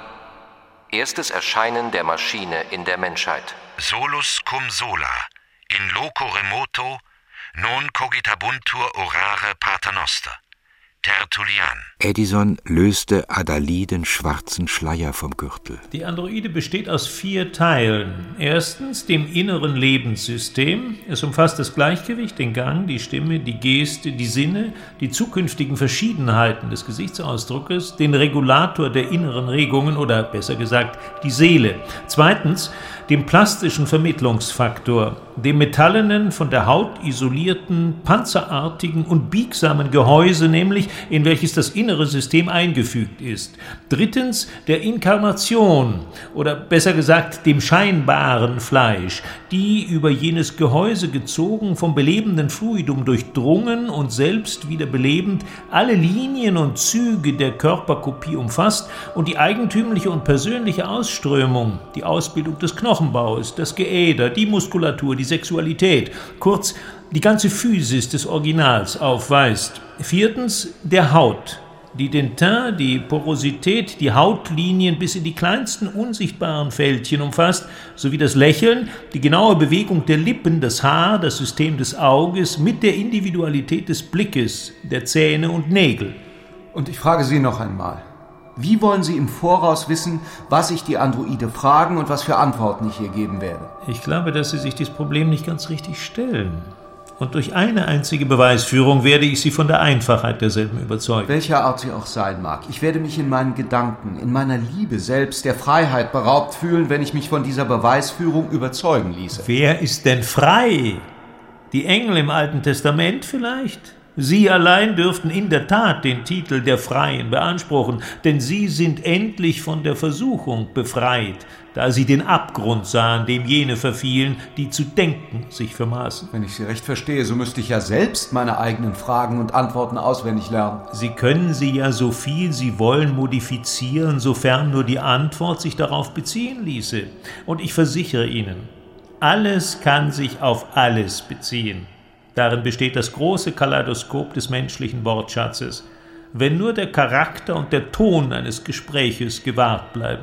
Erstes Erscheinen der Maschine in der Menschheit. Solus cum sola, in loco remoto, non cogitabuntur orare paternoster. Tertullian. Edison löste Adderley den schwarzen Schleier vom Gürtel. Die Androide besteht aus 4 Teilen. Erstens dem inneren Lebenssystem. Es umfasst das Gleichgewicht, den Gang, die Stimme, die Geste, die Sinne, die zukünftigen Verschiedenheiten des Gesichtsausdruckes, den Regulator der inneren Regungen oder besser gesagt die Seele. Zweitens dem plastischen Vermittlungsfaktor, dem metallenen, von der Haut isolierten, panzerartigen und biegsamen Gehäuse, nämlich in welches das innere System eingefügt ist. Drittens der Inkarnation oder besser gesagt dem scheinbaren Fleisch, die über jenes Gehäuse gezogen, vom belebenden Fluidum durchdrungen und selbst wieder belebend alle Linien und Züge der Körperkopie umfasst und die eigentümliche und persönliche Ausströmung, die Ausbildung des Knochenbaus, das Geäder, die Muskulatur, die Sexualität, kurz die ganze Physis des Originals aufweist. Viertens der Haut, die den Teint, die Porosität, die Hautlinien bis in die kleinsten unsichtbaren Fältchen umfasst, sowie das Lächeln, die genaue Bewegung der Lippen, das Haar, das System des Auges mit der Individualität des Blickes, der Zähne und Nägel. Und ich frage Sie noch einmal, wie wollen Sie im Voraus wissen, was ich die Androide fragen und was für Antworten ich ihr geben werde? Ich glaube, dass Sie sich dieses Problem nicht ganz richtig stellen. Und durch eine einzige Beweisführung werde ich Sie von der Einfachheit derselben überzeugen. Welcher Art sie auch sein mag, ich werde mich in meinen Gedanken, in meiner Liebe selbst der Freiheit beraubt fühlen, wenn ich mich von dieser Beweisführung überzeugen ließe. Wer ist denn frei? Die Engel im Alten Testament vielleicht? Sie allein dürften in der Tat den Titel der Freien beanspruchen, denn sie sind endlich von der Versuchung befreit, da sie den Abgrund sahen, dem jene verfielen, die zu denken sich vermaßen. Wenn ich Sie recht verstehe, so müsste ich ja selbst meine eigenen Fragen und Antworten auswendig lernen. Sie können sie ja so viel Sie wollen modifizieren, sofern nur die Antwort sich darauf beziehen ließe. Und ich versichere Ihnen, alles kann sich auf alles beziehen. Darin besteht das große Kaleidoskop des menschlichen Wortschatzes, wenn nur der Charakter und der Ton eines Gespräches gewahrt bleiben.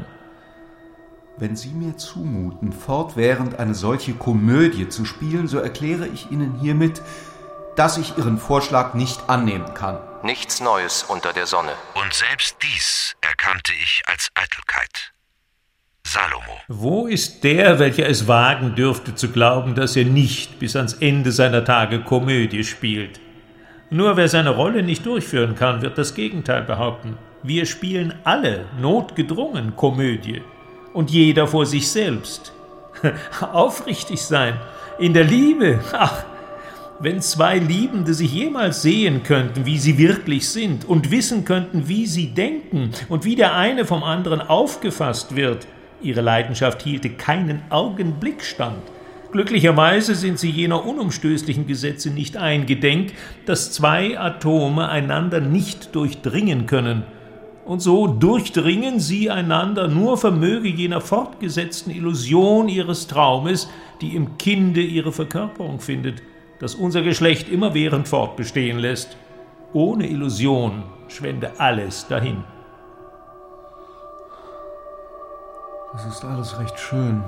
Wenn Sie mir zumuten, fortwährend eine solche Komödie zu spielen, so erkläre ich Ihnen hiermit, dass ich Ihren Vorschlag nicht annehmen kann. Nichts Neues unter der Sonne. Und selbst dies erkannte ich als Eitelkeit. Salomo. Wo ist der, welcher es wagen dürfte zu glauben, dass er nicht bis ans Ende seiner Tage Komödie spielt? Nur wer seine Rolle nicht durchführen kann, wird das Gegenteil behaupten. Wir spielen alle notgedrungen Komödie. Und jeder vor sich selbst. Aufrichtig sein, in der Liebe, ach, Wenn zwei Liebende sich jemals sehen könnten, wie sie wirklich sind, und wissen könnten, wie sie denken und wie der eine vom anderen aufgefasst wird, ihre Leidenschaft hielte keinen Augenblick stand. Glücklicherweise sind sie jener unumstößlichen Gesetze nicht eingedenk, dass zwei Atome einander nicht durchdringen können. Und so durchdringen sie einander nur vermöge jener fortgesetzten Illusion ihres Traumes, die im Kinde ihre Verkörperung findet, das unser Geschlecht immerwährend fortbestehen lässt. Ohne Illusion schwände alles dahin. Das ist alles recht schön.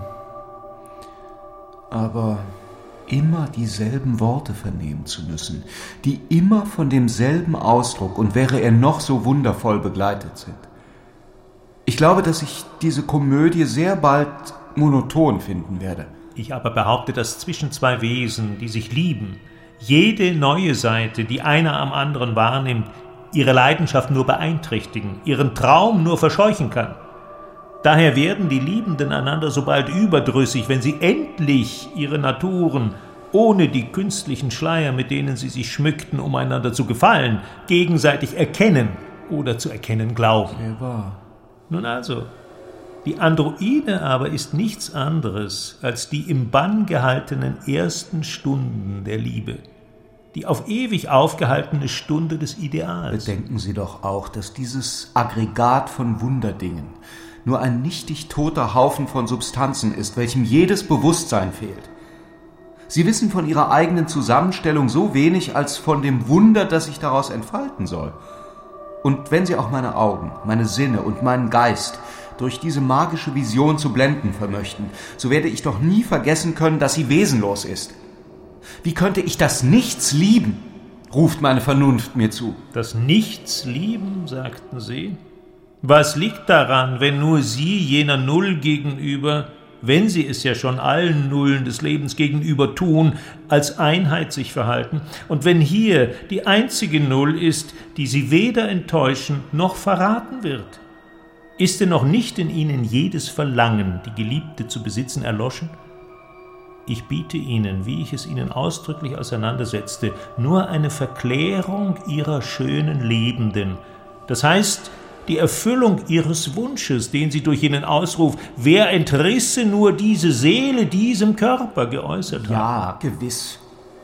Aber immer dieselben Worte vernehmen zu müssen, die immer von demselben Ausdruck, und wäre er noch so wundervoll begleitet sind. Ich glaube, dass ich diese Komödie sehr bald monoton finden werde. Ich aber behaupte, dass zwischen zwei Wesen, die sich lieben, jede neue Seite, die einer am anderen wahrnimmt, ihre Leidenschaft nur beeinträchtigen, ihren Traum nur verscheuchen kann. Daher werden die Liebenden einander so bald überdrüssig, wenn sie endlich ihre Naturen, ohne die künstlichen Schleier, mit denen sie sich schmückten, um einander zu gefallen, gegenseitig erkennen oder zu erkennen glauben. Sehr wahr. Nun also, die Androide aber ist nichts anderes als die im Bann gehaltenen ersten Stunden der Liebe, die auf ewig aufgehaltene Stunde des Ideals. Bedenken Sie doch auch, dass dieses Aggregat von Wunderdingen nur ein nichtig toter Haufen von Substanzen ist, welchem jedes Bewusstsein fehlt. Sie wissen von ihrer eigenen Zusammenstellung so wenig als von dem Wunder, das sich daraus entfalten soll. Und wenn Sie auch meine Augen, meine Sinne und meinen Geist durch diese magische Vision zu blenden vermöchten, so werde ich doch nie vergessen können, dass sie wesenlos ist. Wie könnte ich das Nichts lieben? Ruft meine Vernunft mir zu. Das Nichts lieben, sagten Sie? Was liegt daran, wenn nur Sie jener Null gegenüber, wenn Sie es ja schon allen Nullen des Lebens gegenüber tun, als Einheit sich verhalten, und wenn hier die einzige Null ist, die Sie weder enttäuschen noch verraten wird? Ist denn noch nicht in Ihnen jedes Verlangen, die Geliebte zu besitzen, erloschen? Ich biete Ihnen, wie ich es Ihnen ausdrücklich auseinandersetzte, nur eine Verklärung Ihrer schönen Lebenden, das heißt, die Erfüllung Ihres Wunsches, den Sie durch jenen Ausruf, wer entrisse nur diese Seele diesem Körper, geäußert haben. Ja, gewiss.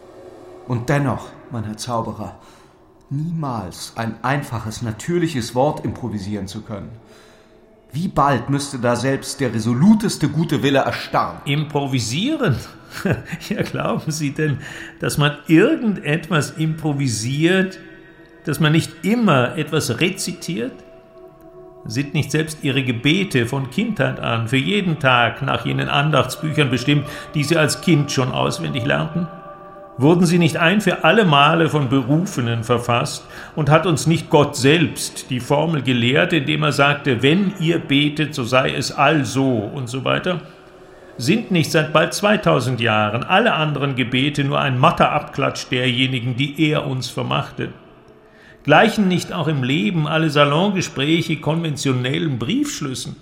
Und dennoch, mein Herr Zauberer, niemals ein einfaches, natürliches Wort improvisieren zu können. Wie bald müsste da selbst der resoluteste gute Wille erstarren? Improvisieren? Ja, glauben Sie denn, dass man irgendetwas improvisiert, dass man nicht immer etwas rezitiert? Sind nicht selbst Ihre Gebete von Kindheit an für jeden Tag nach jenen Andachtsbüchern bestimmt, die Sie als Kind schon auswendig lernten? Wurden sie nicht ein für alle Male von Berufenen verfasst und hat uns nicht Gott selbst die Formel gelehrt, indem er sagte, wenn ihr betet, so sei es also und so weiter? Sind nicht seit bald 2000 Jahren alle anderen Gebete nur ein matter Abklatsch derjenigen, die er uns vermachte? Gleichen nicht auch im Leben alle Salongespräche konventionellen Briefschlüssen?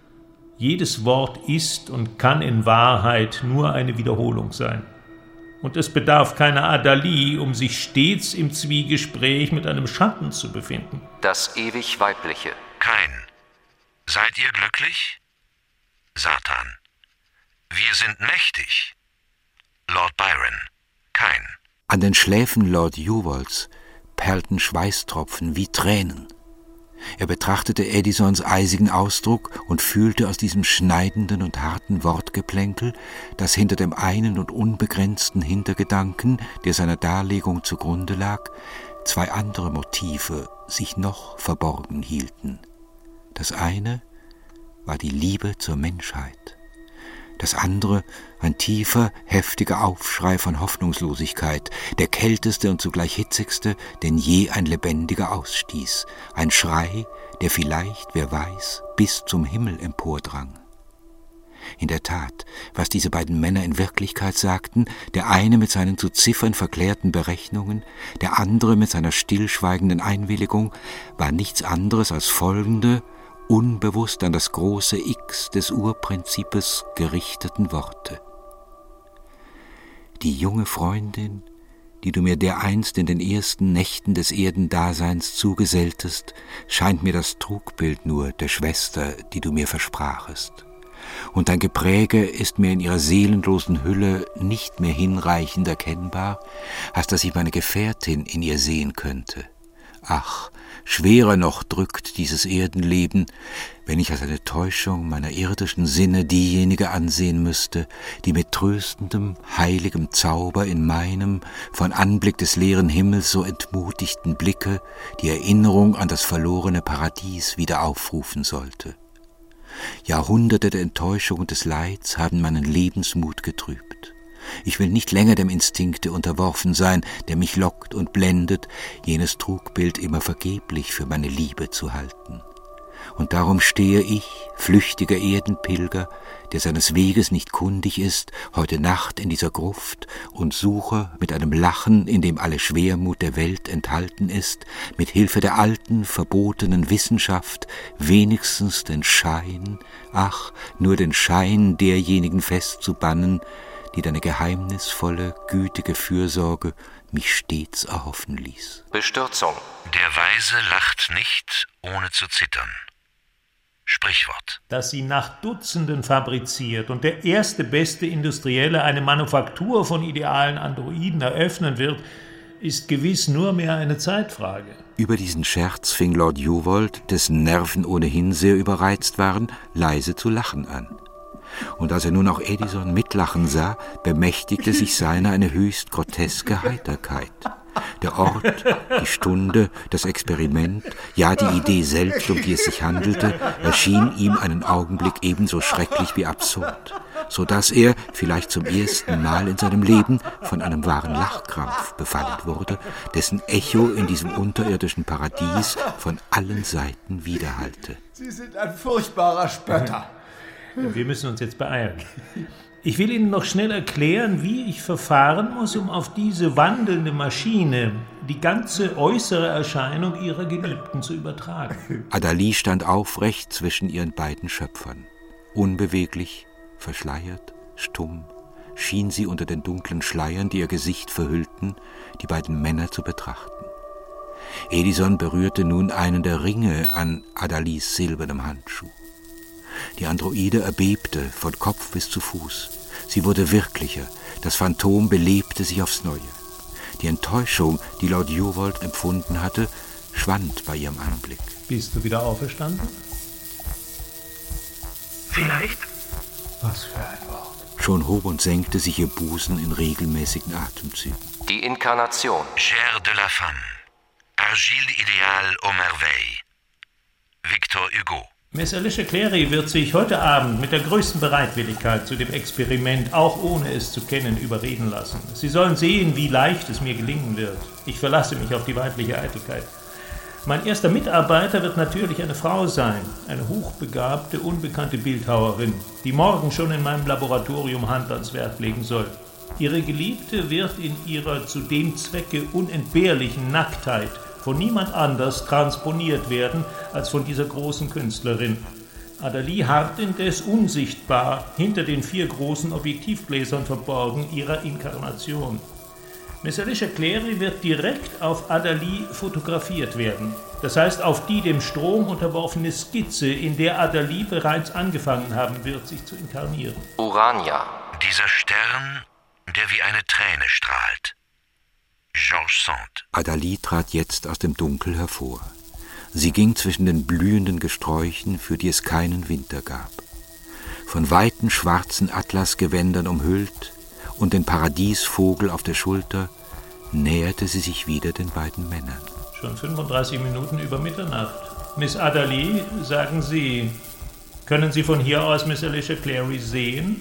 Jedes Wort ist und kann in Wahrheit nur eine Wiederholung sein. Und es bedarf keiner Adalie, um sich stets im Zwiegespräch mit einem Schatten zu befinden. Das ewig Weibliche. Kain. Seid ihr glücklich? Satan. Wir sind mächtig. Lord Byron. Kain. An den Schläfen Lord Yuvalls perlten Schweißtropfen wie Tränen. Er betrachtete Edisons eisigen Ausdruck und fühlte aus diesem schneidenden und harten Wortgeplänkel, dass hinter dem einen und unbegrenzten Hintergedanken, der seiner Darlegung zugrunde lag, zwei andere Motive sich noch verborgen hielten. Das eine war die Liebe zur Menschheit, das andere ein tiefer, heftiger Aufschrei von Hoffnungslosigkeit, der kälteste und zugleich hitzigste, den je ein Lebendiger ausstieß, ein Schrei, der vielleicht, wer weiß, bis zum Himmel empordrang. In der Tat, was diese beiden Männer in Wirklichkeit sagten, der eine mit seinen zu Ziffern verklärten Berechnungen, der andere mit seiner stillschweigenden Einwilligung, war nichts anderes als folgende, unbewusst an das große X des Urprinzipes gerichteten Worte. Die junge Freundin, die du mir dereinst in den ersten Nächten des Erdendaseins zugeselltest, scheint mir das Trugbild nur der Schwester, die du mir versprachest. Und dein Gepräge ist mir in ihrer seelenlosen Hülle nicht mehr hinreichend erkennbar, als dass ich meine Gefährtin in ihr sehen könnte. Ach, schwerer noch drückt dieses Erdenleben, wenn ich als eine Täuschung meiner irdischen Sinne diejenige ansehen müsste, die mit tröstendem, heiligem Zauber in meinem, von Anblick des leeren Himmels so entmutigten Blicke die Erinnerung an das verlorene Paradies wieder aufrufen sollte. Jahrhunderte der Enttäuschung und des Leids haben meinen Lebensmut getrübt. Ich will nicht länger dem Instinkte unterworfen sein, der mich lockt und blendet, jenes Trugbild immer vergeblich für meine Liebe zu halten. Und darum stehe ich, flüchtiger Erdenpilger, der seines Weges nicht kundig ist, heute Nacht in dieser Gruft und suche mit einem Lachen, in dem alle Schwermut der Welt enthalten ist, mit Hilfe der alten, verbotenen Wissenschaft wenigstens den Schein, ach, nur den Schein derjenigen festzubannen, die deine geheimnisvolle, gütige Fürsorge mich stets erhoffen ließ. Bestürzung. Der Weise lacht nicht, ohne zu zittern. Sprichwort. Dass sie nach Dutzenden fabriziert und der erste beste Industrielle eine Manufaktur von idealen Androiden eröffnen wird, ist gewiss nur mehr eine Zeitfrage. Über diesen Scherz fing Lord Juvold, dessen Nerven ohnehin sehr überreizt waren, leise zu lachen an. Und als er nun auch Edison mitlachen sah, bemächtigte sich seiner eine höchst groteske Heiterkeit. Der Ort, die Stunde, das Experiment, ja die Idee selbst, um die es sich handelte, erschien ihm einen Augenblick ebenso schrecklich wie absurd, so dass er, vielleicht zum ersten Mal in seinem Leben, von einem wahren Lachkrampf befallen wurde, dessen Echo in diesem unterirdischen Paradies von allen Seiten widerhallte. Sie sind ein furchtbarer Spötter. Wir müssen uns jetzt beeilen. Ich will Ihnen noch schnell erklären, wie ich verfahren muss, um auf diese wandelnde Maschine die ganze äußere Erscheinung Ihrer Geliebten zu übertragen. Adali stand aufrecht zwischen ihren beiden Schöpfern. Unbeweglich, verschleiert, stumm, schien sie unter den dunklen Schleiern, die ihr Gesicht verhüllten, die beiden Männer zu betrachten. Edison berührte nun einen der Ringe an Adalis silbernem Handschuh. Die Androide erbebte von Kopf bis zu Fuß. Sie wurde wirklicher. Das Phantom belebte sich aufs Neue. Die Enttäuschung, die Lord Juvold empfunden hatte, schwand bei ihrem Anblick. Bist du wieder auferstanden? Vielleicht. Was für ein Wort. Schon hob und senkte sich ihr Busen in regelmäßigen Atemzügen. Die Inkarnation. Chair de la femme. Argile idéale aux merveilles. Victor Hugo. Miss Alicia Clary wird sich heute Abend mit der größten Bereitwilligkeit zu dem Experiment, auch ohne es zu kennen, überreden lassen. Sie sollen sehen, wie leicht es mir gelingen wird. Ich verlasse mich auf die weibliche Eitelkeit. Mein erster Mitarbeiter wird natürlich eine Frau sein, eine hochbegabte, unbekannte Bildhauerin, die morgen schon in meinem Laboratorium Hand ans Werk legen soll. Ihre Geliebte wird in ihrer zu dem Zwecke unentbehrlichen Nacktheit von niemand anders transponiert werden als von dieser großen Künstlerin. Adali harrt indes unsichtbar hinter den 4 großen Objektivgläsern verborgen ihrer Inkarnation. Miss Alicia Clary wird direkt auf Adali fotografiert werden. Das heißt, auf die dem Strom unterworfene Skizze, in der Adali bereits angefangen haben wird, sich zu inkarnieren. Urania. Dieser Stern, der wie eine Träne strahlt. Georges Sand. Adali trat jetzt aus dem Dunkel hervor. Sie ging zwischen den blühenden Gesträuchen, für die es keinen Winter gab. Von weiten schwarzen Atlasgewändern umhüllt und den Paradiesvogel auf der Schulter, näherte sie sich wieder den beiden Männern. Schon 35 Minuten über Mitternacht. Miss Adali, sagen Sie, können Sie von hier aus Miss Alicia Clary sehen?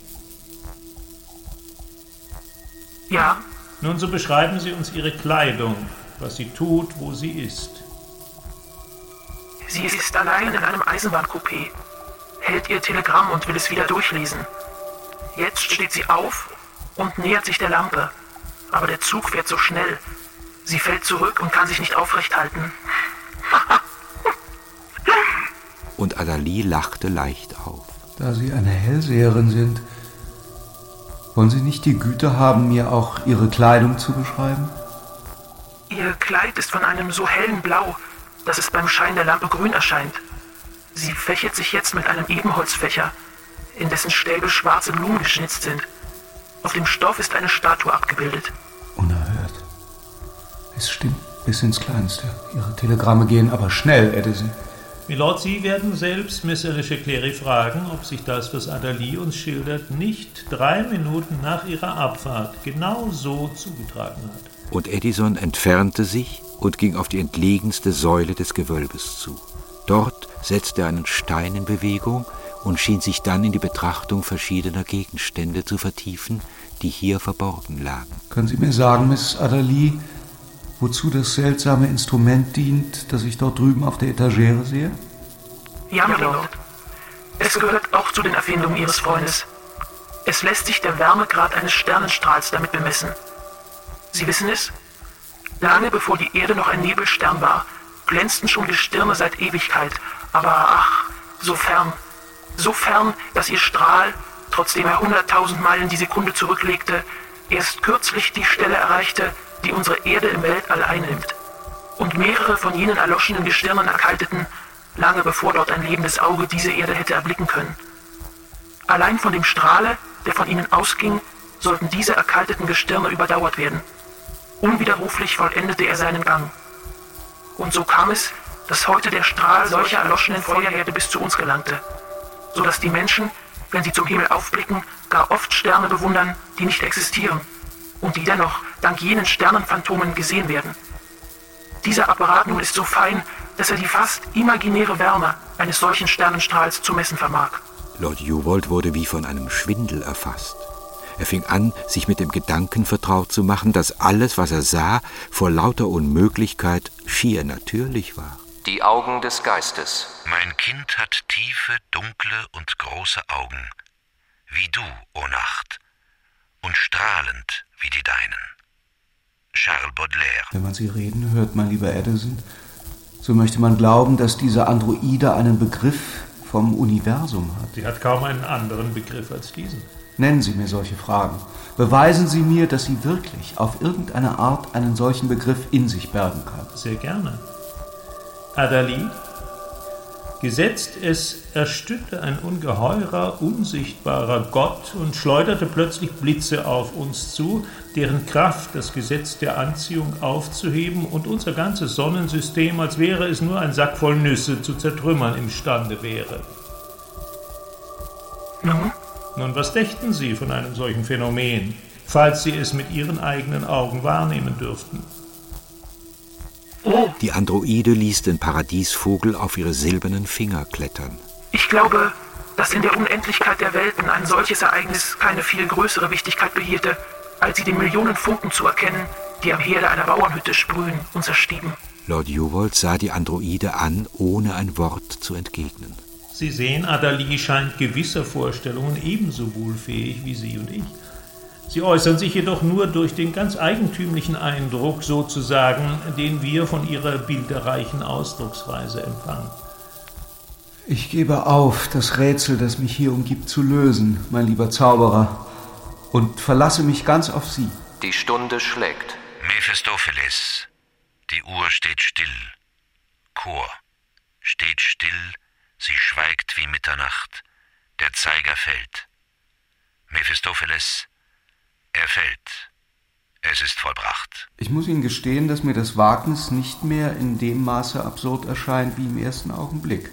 Ja. Nun, so beschreiben Sie uns Ihre Kleidung, was sie tut, wo sie ist. Sie ist allein in einem Eisenbahncoupé, hält ihr Telegramm und will es wieder durchlesen. Jetzt steht sie auf und nähert sich der Lampe. Aber der Zug fährt so schnell. Sie fällt zurück und kann sich nicht aufrecht halten. Und Adali lachte leicht auf. Da Sie eine Hellseherin sind, Wollen Sie nicht die Güte haben, mir auch Ihre Kleidung zu beschreiben? Ihr Kleid ist von einem so hellen Blau, dass es beim Schein der Lampe grün erscheint. Sie fächert sich jetzt mit einem Ebenholzfächer, in dessen Stäbe schwarze Blumen geschnitzt sind. Auf dem Stoff ist eine Statue abgebildet. Unerhört. Es stimmt bis ins Kleinste. Ihre Telegramme gehen aber schnell, Edison. Milord, Sie werden selbst Miss Alicia Clary fragen, ob sich das, was Adalie uns schildert, nicht 3 Minuten nach ihrer Abfahrt genau so zugetragen hat. Und Edison entfernte sich und ging auf die entlegenste Säule des Gewölbes zu. Dort setzte er einen Stein in Bewegung und schien sich dann in die Betrachtung verschiedener Gegenstände zu vertiefen, die hier verborgen lagen. Können Sie mir sagen, Miss Adalie, wozu das seltsame Instrument dient, das ich dort drüben auf der Etagere sehe? Ja, Milord. Es gehört auch zu den Erfindungen Ihres Freundes. Es lässt sich der Wärmegrad eines Sternenstrahls damit bemessen. Sie wissen es? Lange bevor die Erde noch ein Nebelstern war, glänzten schon Gestirne seit Ewigkeit, aber ach, so fern, dass ihr Strahl, trotzdem er 100.000 Meilen die Sekunde zurücklegte, erst kürzlich die Stelle erreichte, die unsere Erde im Weltall einnimmt, und mehrere von jenen erloschenen Gestirnen erkalteten, lange bevor dort ein lebendes Auge diese Erde hätte erblicken können. Allein von dem Strahle, der von ihnen ausging, sollten diese erkalteten Gestirne überdauert werden. Unwiderruflich vollendete er seinen Gang. Und so kam es, dass heute der Strahl solcher erloschenen Feuerherde bis zu uns gelangte, so dass die Menschen, wenn sie zum Himmel aufblicken, gar oft Sterne bewundern, die nicht existieren und die dennoch dank jenen Sternenphantomen gesehen werden. Dieser Apparat nun ist so fein, dass er die fast imaginäre Wärme eines solchen Sternenstrahls zu messen vermag. Lord Juvold wurde wie von einem Schwindel erfasst. Er fing an, sich mit dem Gedanken vertraut zu machen, dass alles, was er sah, vor lauter Unmöglichkeit schier natürlich war. Die Augen des Geistes. Mein Kind hat tiefe, dunkle und große Augen, wie du, o Nacht, und strahlend wie die deinen. Charles Baudelaire. Wenn man Sie reden hört, mein lieber Edison, so möchte man glauben, dass diese Androide einen Begriff vom Universum hat. Sie hat kaum einen anderen Begriff als diesen. Nennen Sie mir solche Fragen. Beweisen Sie mir, dass sie wirklich auf irgendeine Art einen solchen Begriff in sich bergen kann. Sehr gerne. Adalie, gesetzt es erstünnte ein ungeheurer, unsichtbarer Gott und schleuderte plötzlich Blitze auf uns zu, deren Kraft das Gesetz der Anziehung aufzuheben und unser ganzes Sonnensystem, als wäre es nur ein Sack voll Nüsse, zu zertrümmern imstande wäre. Nun, was dächten Sie von einem solchen Phänomen, falls Sie es mit Ihren eigenen Augen wahrnehmen dürften? Oh, Die Androide ließ den Paradiesvogel auf ihre silbernen Finger klettern. ich glaube, dass in der Unendlichkeit der Welten ein solches Ereignis keine viel größere Wichtigkeit behielte, als sie den Millionen Funken zu erkennen, die am Herde einer Bauernhütte sprühen und zerstieben. Lord Juvold sah die Androide an, ohne ein Wort zu entgegnen. Sie sehen, Adalie scheint gewisser Vorstellungen ebenso wohlfähig wie Sie und ich. Sie äußern sich jedoch nur durch den ganz eigentümlichen Eindruck, sozusagen, den wir von ihrer bilderreichen Ausdrucksweise empfangen. Ich gebe auf, das Rätsel, das mich hier umgibt, zu lösen, mein lieber Zauberer, und verlasse mich ganz auf Sie. Die Stunde schlägt. Mephistopheles, die Uhr steht still. Chor, steht still, sie schweigt wie Mitternacht. Der Zeiger fällt. Mephistopheles, er fällt. Es ist vollbracht. Ich muss Ihnen gestehen, dass mir das Wagnis nicht mehr in dem Maße absurd erscheint wie im ersten Augenblick.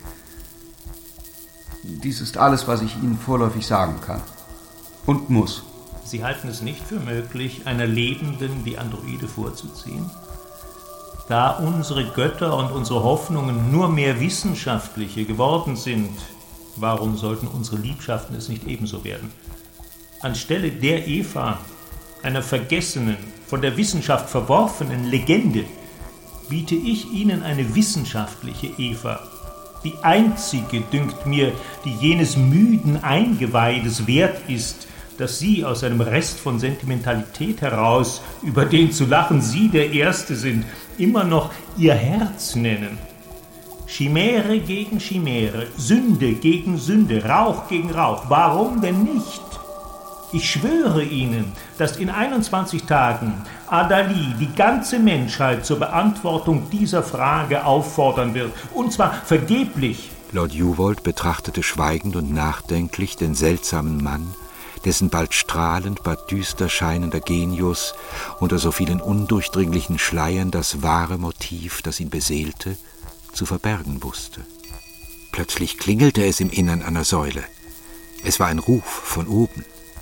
Dies ist alles, was ich Ihnen vorläufig sagen kann. Und muss. Sie halten es nicht für möglich, einer Lebenden die Androide vorzuziehen? Da unsere Götter und unsere Hoffnungen nur mehr wissenschaftliche geworden sind, warum sollten unsere Liebschaften es nicht ebenso werden? Anstelle der Eva, einer vergessenen, von der Wissenschaft verworfenen Legende, biete ich Ihnen eine wissenschaftliche Eva. Die einzige, dünkt mir, die jenes müden Eingeweides wert ist, dass Sie aus einem Rest von Sentimentalität heraus, über den zu lachen Sie der Erste sind, immer noch Ihr Herz nennen. Chimäre gegen Chimäre, Sünde gegen Sünde, Rauch gegen Rauch. Warum denn nicht? Ich schwöre Ihnen, dass in 21 Tagen Adali die ganze Menschheit zur Beantwortung dieser Frage auffordern wird, und zwar vergeblich. Lord Yuvold betrachtete schweigend und nachdenklich den seltsamen Mann, dessen bald strahlend, bald düster scheinender Genius unter so vielen undurchdringlichen Schleiern das wahre Motiv, das ihn beseelte, zu verbergen wusste. Plötzlich klingelte es im Innern einer Säule. Es war ein Ruf von oben.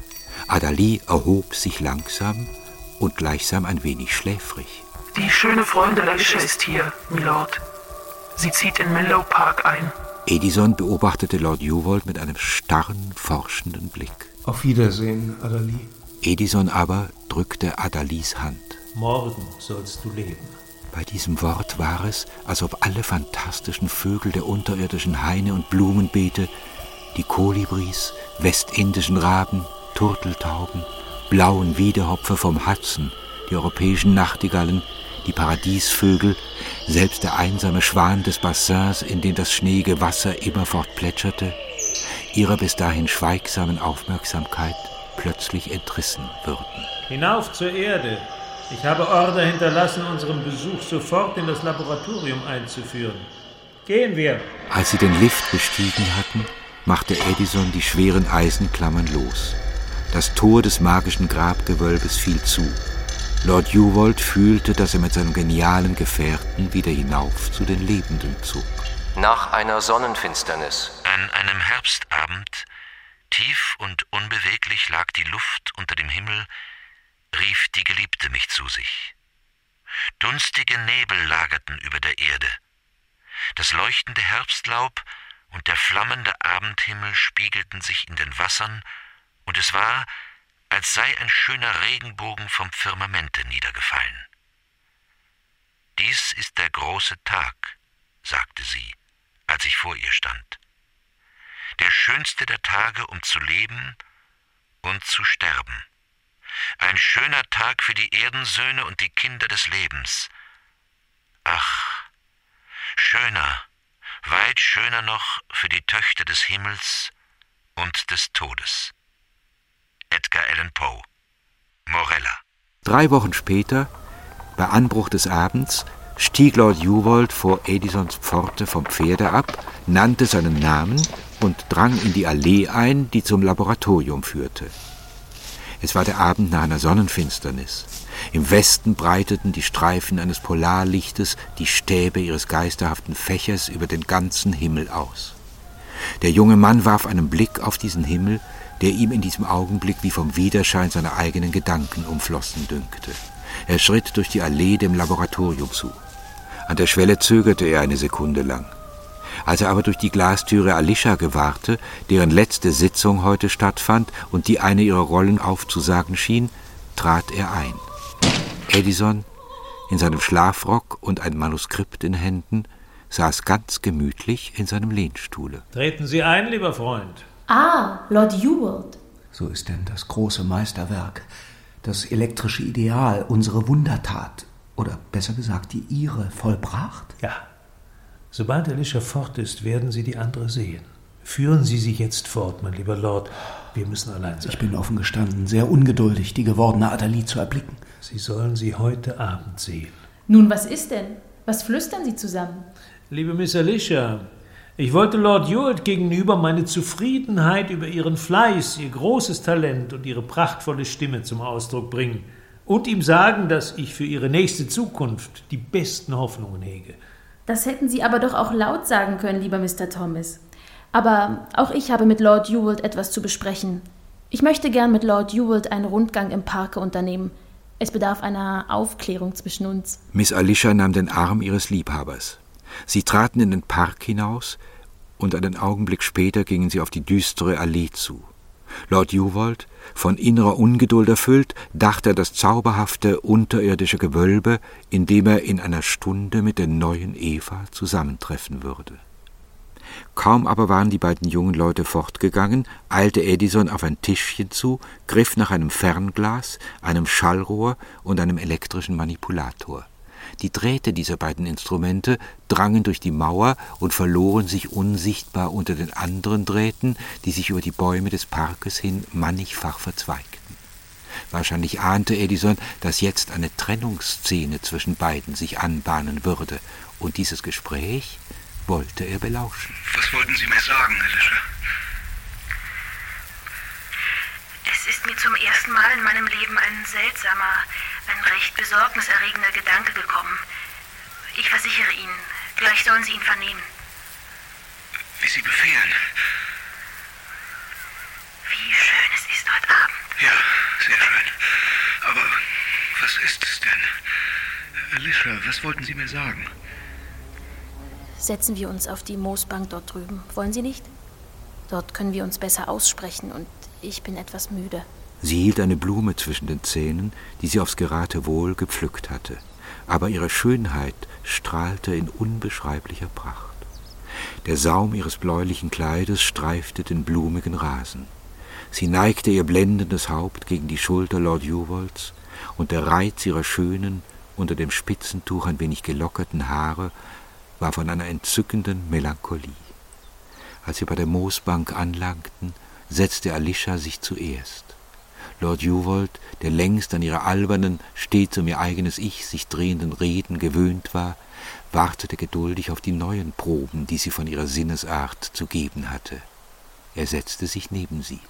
Adali erhob sich langsam und gleichsam ein wenig schläfrig. Die schöne Freundin Alicia ist hier, Milord. Sie zieht in Menlo Park ein. Edison beobachtete Lord Yuvold mit einem starren, forschenden Blick. Auf Wiedersehen, Adali. Edison aber drückte Adalis Hand. Morgen sollst du leben. Bei diesem Wort war es, als ob alle fantastischen Vögel der unterirdischen Haine und Blumenbeete, die Kolibris, westindischen Raben, Turteltauben, blauen Wiedehopfer vom Hudson, die europäischen Nachtigallen, die Paradiesvögel, selbst der einsame Schwan des Bassins, in dem das schneeige Wasser immerfort plätscherte, ihrer bis dahin schweigsamen Aufmerksamkeit plötzlich entrissen würden. Hinauf zur Erde. Ich habe Order hinterlassen, unseren Besuch sofort in das Laboratorium einzuführen. Gehen wir. Als sie den Lift bestiegen hatten, machte Edison die schweren Eisenklammern los. Das Tor des magischen Grabgewölbes fiel zu. Lord Yuvold fühlte, dass er mit seinem genialen Gefährten wieder hinauf zu den Lebenden zog. Nach einer Sonnenfinsternis. An einem Herbstabend, tief und unbeweglich lag die Luft unter dem Himmel, rief die Geliebte mich zu sich. Dunstige Nebel lagerten über der Erde. Das leuchtende Herbstlaub und der flammende Abendhimmel spiegelten sich in den Wassern, und es war, als sei ein schöner Regenbogen vom Firmamente niedergefallen. »Dies ist der große Tag«, sagte sie, als ich vor ihr stand. »Der schönste der Tage, um zu leben und zu sterben. Ein schöner Tag für die Erdensöhne und die Kinder des Lebens. Ach, schöner, weit schöner noch für die Töchter des Himmels und des Todes.« Edgar Allan Poe, Morella. 3 Wochen später, bei Anbruch des Abends, stieg Lord Yuvold vor Edisons Pforte vom Pferde ab, nannte seinen Namen und drang in die Allee ein, die zum Laboratorium führte. Es war der Abend nach einer Sonnenfinsternis. Im Westen breiteten die Streifen eines Polarlichtes die Stäbe ihres geisterhaften Fächers über den ganzen Himmel aus. Der junge Mann warf einen Blick auf diesen Himmel, der ihm in diesem Augenblick wie vom Widerschein seiner eigenen Gedanken umflossen dünkte. Er schritt durch die Allee dem Laboratorium zu. An der Schwelle zögerte er eine Sekunde lang. Als er aber durch die Glastüre Alicia gewahrte, deren letzte Sitzung heute stattfand und die eine ihrer Rollen aufzusagen schien, trat er ein. Edison, in seinem Schlafrock und ein Manuskript in Händen, saß ganz gemütlich in seinem Lehnstuhle. Treten Sie ein, lieber Freund. Ah, Lord Yuvold. So ist denn das große Meisterwerk, das elektrische Ideal, unsere Wundertat, oder besser gesagt die Ihre, vollbracht? Ja. Sobald Alicia fort ist, werden Sie die andere sehen. Führen Sie sie jetzt fort, mein lieber Lord. Wir müssen allein sein. Ich bin offen gestanden sehr ungeduldig, die gewordene Adali zu erblicken. Sie sollen sie heute Abend sehen. Nun, was ist denn? Was flüstern Sie zusammen? Liebe Miss Alicia, ich wollte Lord Yuvold gegenüber meine Zufriedenheit über Ihren Fleiß, Ihr großes Talent und Ihre prachtvolle Stimme zum Ausdruck bringen und ihm sagen, dass ich für Ihre nächste Zukunft die besten Hoffnungen hege. Das hätten Sie aber doch auch laut sagen können, lieber Mr. Thomas. Aber auch ich habe mit Lord Yuvold etwas zu besprechen. Ich möchte gern mit Lord Yuvold einen Rundgang im Parke unternehmen. Es bedarf einer Aufklärung zwischen uns. Miss Alicia nahm den Arm ihres Liebhabers. Sie traten in den Park hinaus, und einen Augenblick später gingen sie auf die düstere Allee zu. Lord Yuvold, von innerer Ungeduld erfüllt, dachte an das zauberhafte unterirdische Gewölbe, in dem er in einer Stunde mit der neuen Eva zusammentreffen würde. Kaum aber waren die beiden jungen Leute fortgegangen, eilte Edison auf ein Tischchen zu, griff nach einem Fernglas, einem Schallrohr und einem elektrischen Manipulator. Die Drähte dieser beiden Instrumente drangen durch die Mauer und verloren sich unsichtbar unter den anderen Drähten, die sich über die Bäume des Parkes hin mannigfach verzweigten. Wahrscheinlich ahnte Edison, dass jetzt eine Trennungsszene zwischen beiden sich anbahnen würde, und dieses Gespräch wollte er belauschen. Was wollten Sie mir sagen, Alicia? Es ist mir zum ersten Mal in meinem Leben ein seltsamer, ein recht besorgniserregender Gedanke gekommen. Ich versichere Ihnen, gleich sollen Sie ihn vernehmen. Wie Sie befehlen. Wie schön es ist heute Abend. Ja, sehr schön. Aber was ist es denn? Alicia, was wollten Sie mir sagen? Setzen wir uns auf die Moosbank dort drüben. Wollen Sie nicht? Dort können wir uns besser aussprechen und ich bin etwas müde. Sie hielt eine Blume zwischen den Zähnen, die sie aufs Geratewohl gepflückt hatte. Aber ihre Schönheit strahlte in unbeschreiblicher Pracht. Der Saum ihres bläulichen Kleides streifte den blumigen Rasen. Sie neigte ihr blendendes Haupt gegen die Schulter Lord Uwolds, und der Reiz ihrer schönen, unter dem Spitzentuch ein wenig gelockerten Haare war von einer entzückenden Melancholie. Als sie bei der Moosbank anlangten, setzte Alicia sich zuerst. Lord Uwold, der längst an ihre albernen, stets um ihr eigenes Ich sich drehenden Reden gewöhnt war, wartete geduldig auf die neuen Proben, die sie von ihrer Sinnesart zu geben hatte. Er setzte sich neben sie.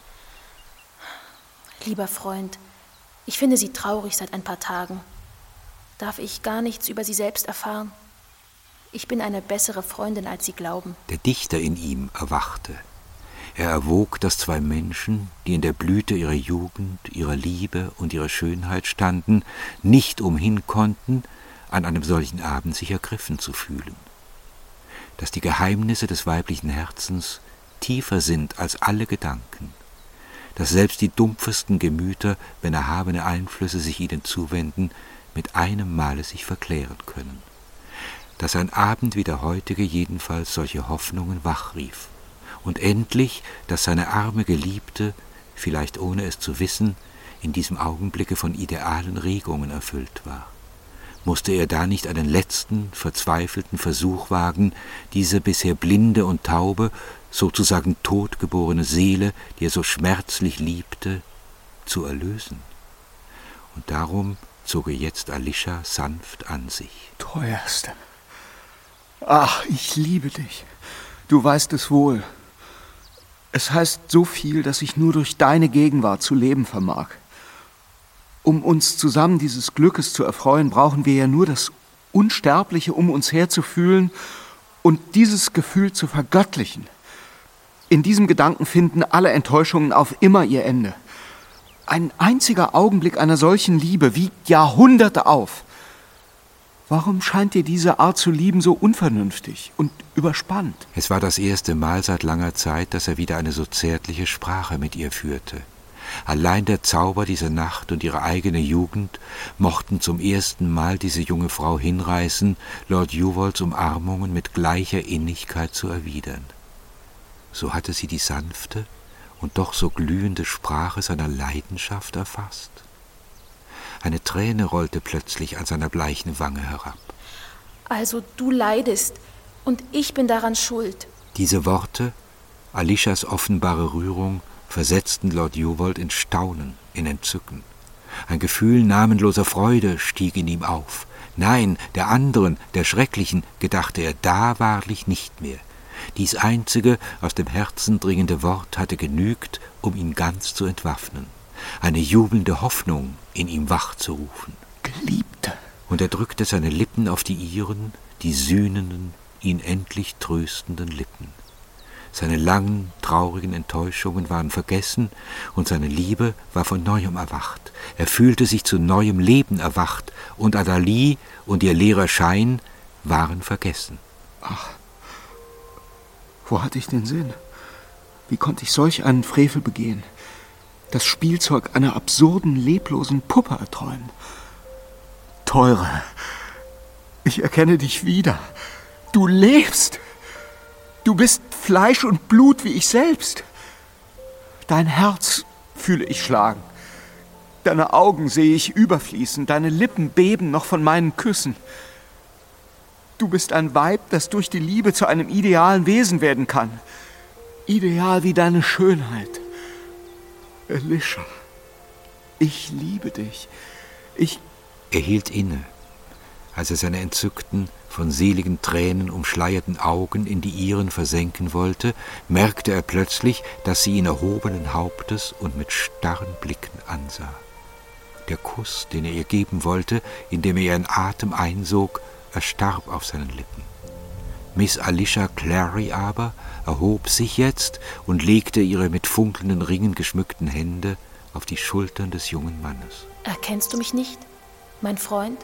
Lieber Freund, ich finde Sie traurig seit ein paar Tagen. Darf ich gar nichts über Sie selbst erfahren? Ich bin eine bessere Freundin, als Sie glauben. Der Dichter in ihm erwachte. Er erwog, dass zwei Menschen, die in der Blüte ihrer Jugend, ihrer Liebe und ihrer Schönheit standen, nicht umhin konnten, an einem solchen Abend sich ergriffen zu fühlen. Dass die Geheimnisse des weiblichen Herzens tiefer sind als alle Gedanken, dass selbst die dumpfesten Gemüter, wenn erhabene Einflüsse sich ihnen zuwenden, mit einem Male sich verklären können. Dass ein Abend wie der heutige jedenfalls solche Hoffnungen wachrief. Und endlich, dass seine arme Geliebte, vielleicht ohne es zu wissen, in diesem Augenblicke von idealen Regungen erfüllt war. Musste er da nicht einen letzten, verzweifelten Versuch wagen, diese bisher blinde und taube, sozusagen totgeborene Seele, die er so schmerzlich liebte, zu erlösen? Und darum zog er jetzt Alicia sanft an sich. Teuerste. Ach, ich liebe dich. Du weißt es wohl. Es heißt so viel, dass ich nur durch deine Gegenwart zu leben vermag. Um uns zusammen dieses Glückes zu erfreuen, brauchen wir ja nur das Unsterbliche um uns her zu fühlen und dieses Gefühl zu vergöttlichen. In diesem Gedanken finden alle Enttäuschungen auf immer ihr Ende. Ein einziger Augenblick einer solchen Liebe wiegt Jahrhunderte auf. Warum scheint dir diese Art zu lieben so unvernünftig und überspannt? Es war das erste Mal seit langer Zeit, dass er wieder eine so zärtliche Sprache mit ihr führte. Allein der Zauber dieser Nacht und ihre eigene Jugend mochten zum ersten Mal diese junge Frau hinreißen, Lord Uwolds Umarmungen mit gleicher Innigkeit zu erwidern. So hatte sie die sanfte und doch so glühende Sprache seiner Leidenschaft erfasst. Eine Träne rollte plötzlich an seiner bleichen Wange herab. Also du leidest und ich bin daran schuld. Diese Worte, Alicias offenbare Rührung, versetzten Lord Uwold in Staunen, in Entzücken. Ein Gefühl namenloser Freude stieg in ihm auf. Nein, der anderen, der schrecklichen, gedachte er da wahrlich nicht mehr. Dies einzige, aus dem Herzen dringende Wort hatte genügt, um ihn ganz zu entwaffnen. Eine jubelnde Hoffnung in ihm wachzurufen. Geliebte! Und er drückte seine Lippen auf die ihren, die sühnenden, ihn endlich tröstenden Lippen. Seine langen, traurigen Enttäuschungen waren vergessen und seine Liebe war von Neuem erwacht. Er fühlte sich zu neuem Leben erwacht und Adali und ihr leerer Schein waren vergessen. Ach, wo hatte ich den Sinn? Wie konnte ich solch einen Frevel begehen? Das Spielzeug einer absurden, leblosen Puppe erträumen. Teure, ich erkenne dich wieder. Du lebst. Du bist Fleisch und Blut wie ich selbst. Dein Herz fühle ich schlagen. Deine Augen sehe ich überfließen, deine Lippen beben noch von meinen Küssen. Du bist ein Weib, das durch die Liebe zu einem idealen Wesen werden kann. Ideal wie deine Schönheit. Alicia, ich liebe dich. Er hielt inne, als er seine entzückten, von seligen Tränen umschleierten Augen in die ihren versenken wollte, merkte er plötzlich, dass sie ihn erhobenen Hauptes und mit starren Blicken ansah. Der Kuss, den er ihr geben wollte, indem er ihren Atem einsog, erstarb auf seinen Lippen. Miss Alicia Clary aber erhob sich jetzt und legte ihre mit funkelnden Ringen geschmückten Hände auf die Schultern des jungen Mannes. Erkennst du mich nicht, mein Freund?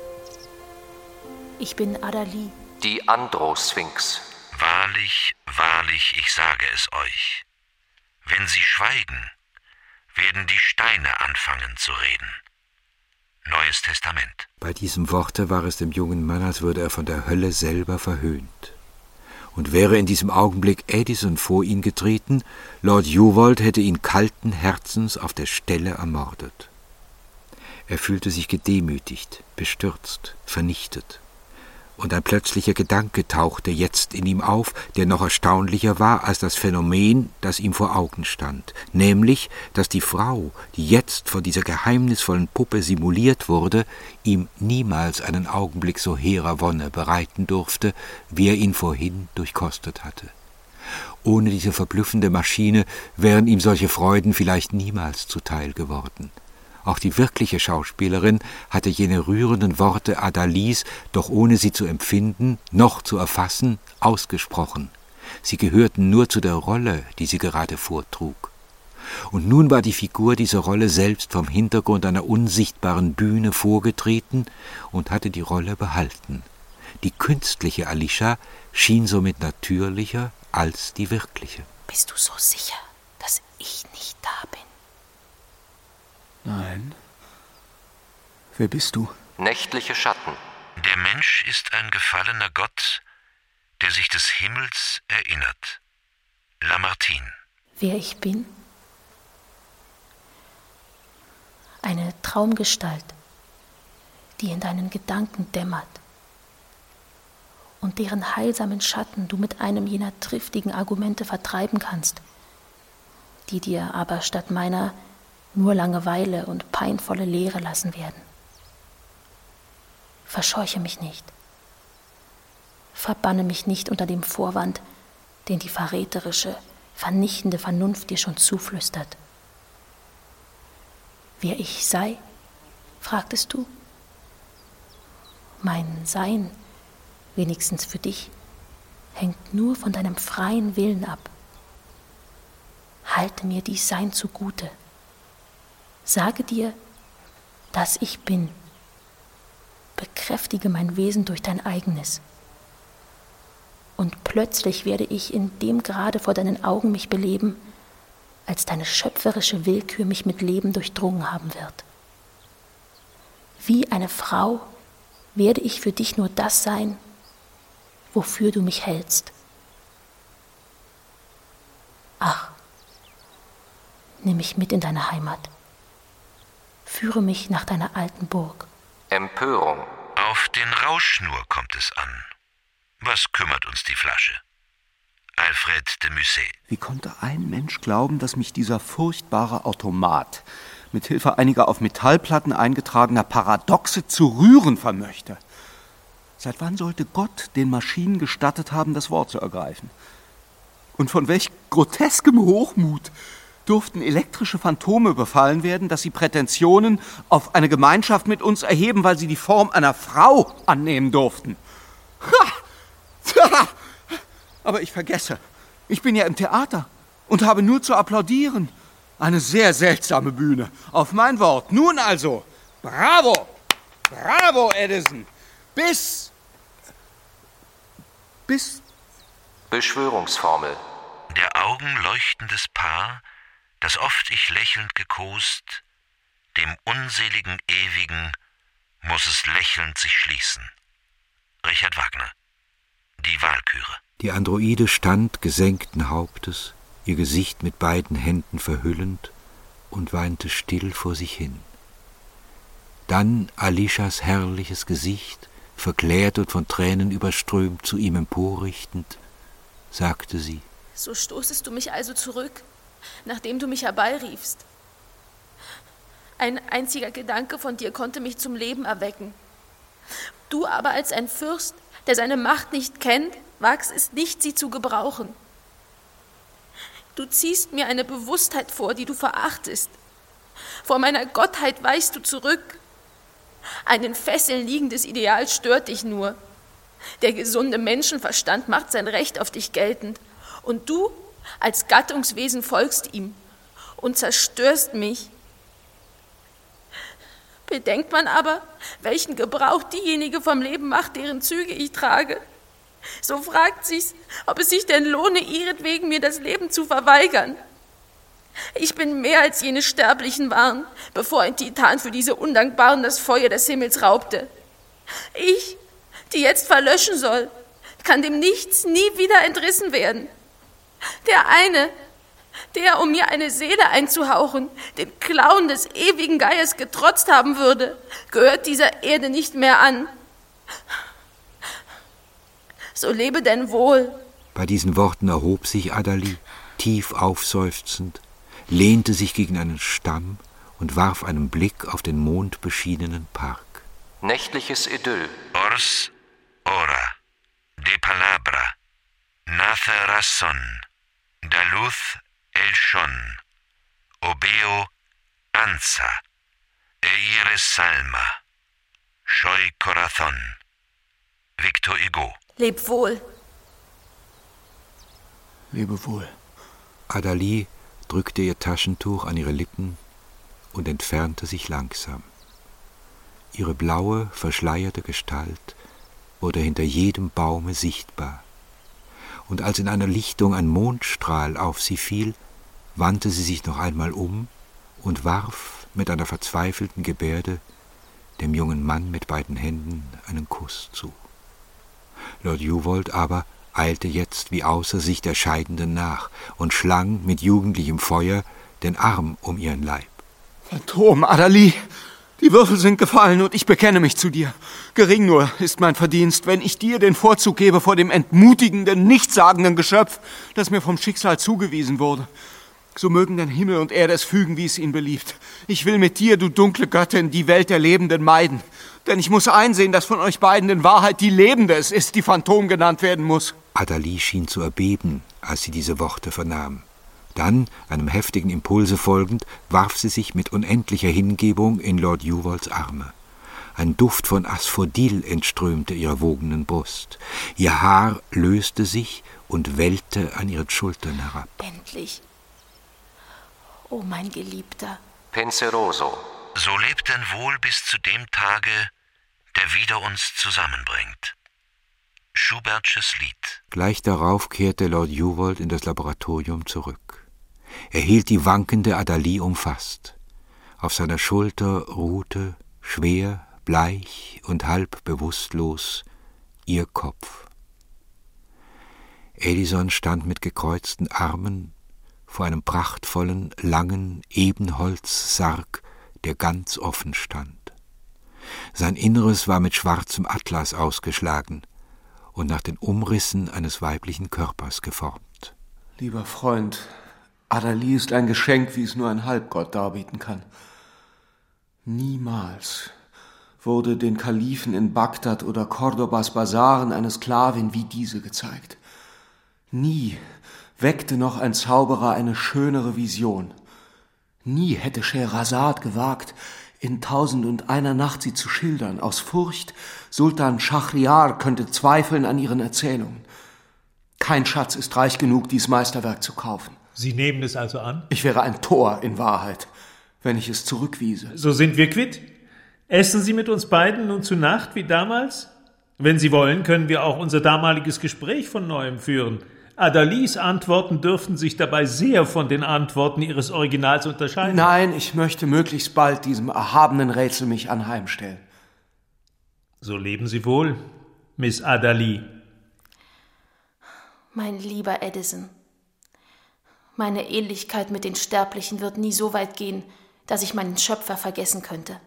Ich bin Adali. Die Androsphinx. Wahrlich, wahrlich, ich sage es euch. Wenn sie schweigen, werden die Steine anfangen zu reden. Neues Testament. Bei diesem Worte war es dem jungen Mann, als würde er von der Hölle selber verhöhnt. Und wäre in diesem Augenblick Addison vor ihn getreten, Lord Juwold hätte ihn kalten Herzens auf der Stelle ermordet. Er fühlte sich gedemütigt, bestürzt, vernichtet. Und ein plötzlicher Gedanke tauchte jetzt in ihm auf, der noch erstaunlicher war als das Phänomen, das ihm vor Augen stand, nämlich, dass die Frau, die jetzt von dieser geheimnisvollen Puppe simuliert wurde, ihm niemals einen Augenblick so hehrer Wonne bereiten durfte, wie er ihn vorhin durchkostet hatte. Ohne diese verblüffende Maschine wären ihm solche Freuden vielleicht niemals zuteil geworden. Auch die wirkliche Schauspielerin hatte jene rührenden Worte Adalis, doch ohne sie zu empfinden, noch zu erfassen, ausgesprochen. Sie gehörten nur zu der Rolle, die sie gerade vortrug. Und nun war die Figur dieser Rolle selbst vom Hintergrund einer unsichtbaren Bühne vorgetreten und hatte die Rolle behalten. Die künstliche Alicia schien somit natürlicher als die wirkliche. Bist du so sicher, dass ich nicht da bin? Nein. Wer bist du? Nächtliche Schatten. Der Mensch ist ein gefallener Gott, der sich des Himmels erinnert. Lamartine. Wer ich bin? Eine Traumgestalt, die in deinen Gedanken dämmert und deren heilsamen Schatten du mit einem jener triftigen Argumente vertreiben kannst, die dir aber statt meiner nur Langeweile und peinvolle Leere lassen werden. Verscheuche mich nicht. Verbanne mich nicht unter dem Vorwand, den die verräterische, vernichtende Vernunft dir schon zuflüstert. Wer ich sei, fragtest du? Mein Sein, wenigstens für dich, hängt nur von deinem freien Willen ab. Halte mir dies Sein zugute. Sage dir, dass ich bin. Bekräftige mein Wesen durch dein eigenes. Und plötzlich werde ich in dem Grade vor deinen Augen mich beleben, als deine schöpferische Willkür mich mit Leben durchdrungen haben wird. Wie eine Frau werde ich für dich nur das sein, wofür du mich hältst. Ach, nimm mich mit in deine Heimat. Führe mich nach deiner alten Burg. Empörung. Auf den Rausch nur kommt es an. Was kümmert uns die Flasche? Alfred de Musset. Wie konnte ein Mensch glauben, dass mich dieser furchtbare Automat mit Hilfe einiger auf Metallplatten eingetragener Paradoxe zu rühren vermöchte? Seit wann sollte Gott den Maschinen gestattet haben, das Wort zu ergreifen? Und von welch groteskem Hochmut durften elektrische Phantome befallen werden, dass sie Prätensionen auf eine Gemeinschaft mit uns erheben, weil sie die Form einer Frau annehmen durften. Aber ich vergesse, ich bin ja im Theater und habe nur zu applaudieren. Eine sehr seltsame Bühne. Auf mein Wort. Nun also, bravo, bravo, Addison. Bis... Beschwörungsformel. Der augenleuchtendes Paar, das oft ich lächelnd gekost, dem unseligen Ewigen muss es lächelnd sich schließen. Richard Wagner. Die Walküre. Die Androide stand gesenkten Hauptes, ihr Gesicht mit beiden Händen verhüllend, und weinte still vor sich hin. Dann Alishas herrliches Gesicht, verklärt und von Tränen überströmt, zu ihm emporrichtend, sagte sie: So stoßest du mich also zurück, nachdem du mich herbeiriefst. Ein einziger Gedanke von dir konnte mich zum Leben erwecken. Du aber als ein Fürst, der seine Macht nicht kennt, wagst es nicht, sie zu gebrauchen. Du ziehst mir eine Bewusstheit vor, die du verachtest. Vor meiner Gottheit weichst du zurück. Ein in Fesseln liegendes Ideal stört dich nur. Der gesunde Menschenverstand macht sein Recht auf dich geltend. Und du als Gattungswesen folgst ihm und zerstörst mich. Bedenkt man aber, welchen Gebrauch diejenige vom Leben macht, deren Züge ich trage, so fragt sich's, ob es sich denn lohne, ihretwegen mir das Leben zu verweigern. Ich bin mehr als jene Sterblichen waren, bevor ein Titan für diese Undankbaren das Feuer des Himmels raubte. Ich, die jetzt verlöschen soll, kann dem Nichts nie wieder entrissen werden. Der eine, der, um mir eine Seele einzuhauchen, den Klauen des ewigen Geiers getrotzt haben würde, gehört dieser Erde nicht mehr an. So lebe denn wohl. Bei diesen Worten erhob sich Adali, tief aufseufzend, lehnte sich gegen einen Stamm und warf einen Blick auf den mondbeschienenen Park. Nächtliches Idyll. Ors ora, de palabra, nace razón, da luz el schon, obeo anza, e ire salma, soy corazón. Victor Hugo. Leb wohl. Lebe wohl. Adali drückte ihr Taschentuch an ihre Lippen und entfernte sich langsam. Ihre blaue, verschleierte Gestalt wurde hinter jedem Baume sichtbar. Und als in einer Lichtung ein Mondstrahl auf sie fiel, wandte sie sich noch einmal um und warf mit einer verzweifelten Gebärde dem jungen Mann mit beiden Händen einen Kuss zu. Lord Juvold aber eilte jetzt wie außer sich der Scheidenden nach und schlang mit jugendlichem Feuer den Arm um ihren Leib. Phantom, Adali, die Würfel sind gefallen und ich bekenne mich zu dir. Gering nur ist mein Verdienst, wenn ich dir den Vorzug gebe vor dem entmutigenden, nichtssagenden Geschöpf, das mir vom Schicksal zugewiesen wurde. So mögen denn Himmel und Erde es fügen, wie es ihnen beliebt. Ich will mit dir, du dunkle Göttin, die Welt der Lebenden meiden. Denn ich muss einsehen, dass von euch beiden in Wahrheit die Lebende es ist, die Phantom genannt werden muss. Adali schien zu erbeben, als sie diese Worte vernahm. Dann, einem heftigen Impulse folgend, warf sie sich mit unendlicher Hingebung in Lord Juvolds Arme. Ein Duft von Asphodel entströmte ihrer wogenden Brust. Ihr Haar löste sich und wellte an ihren Schultern herab. Endlich. Oh, mein Geliebter. Penseroso. So lebt denn wohl bis zu dem Tage, der wieder uns zusammenbringt. Schubertsches Lied. Gleich darauf kehrte Lord Juvold in das Laboratorium zurück. Er hielt die wankende Adali umfasst. Auf seiner Schulter ruhte, schwer, bleich und halb bewusstlos, ihr Kopf. Edison stand mit gekreuzten Armen vor einem prachtvollen, langen Ebenholzsarg, der ganz offen stand. Sein Inneres war mit schwarzem Atlas ausgeschlagen und nach den Umrissen eines weiblichen Körpers geformt. Lieber Freund, Adali ist ein Geschenk, wie es nur ein Halbgott darbieten kann. Niemals wurde den Kalifen in Bagdad oder Cordobas Basaren eine Sklavin wie diese gezeigt. Nie weckte noch ein Zauberer eine schönere Vision. Nie hätte Scheherazade gewagt, in 1001 Nacht sie zu schildern, aus Furcht, Sultan Schahriar könnte zweifeln an ihren Erzählungen. Kein Schatz ist reich genug, dies Meisterwerk zu kaufen. Sie nehmen es also an? Ich wäre ein Tor in Wahrheit, wenn ich es zurückwiese. So sind wir quitt. Essen Sie mit uns beiden nun zu Nacht wie damals? Wenn Sie wollen, können wir auch unser damaliges Gespräch von Neuem führen. Adalis Antworten dürften sich dabei sehr von den Antworten Ihres Originals unterscheiden. Nein, ich möchte möglichst bald diesem erhabenen Rätsel mich anheimstellen. So leben Sie wohl, Miss Adali. Mein lieber Edison, Meine Ähnlichkeit mit den Sterblichen wird nie so weit gehen, dass ich meinen Schöpfer vergessen könnte.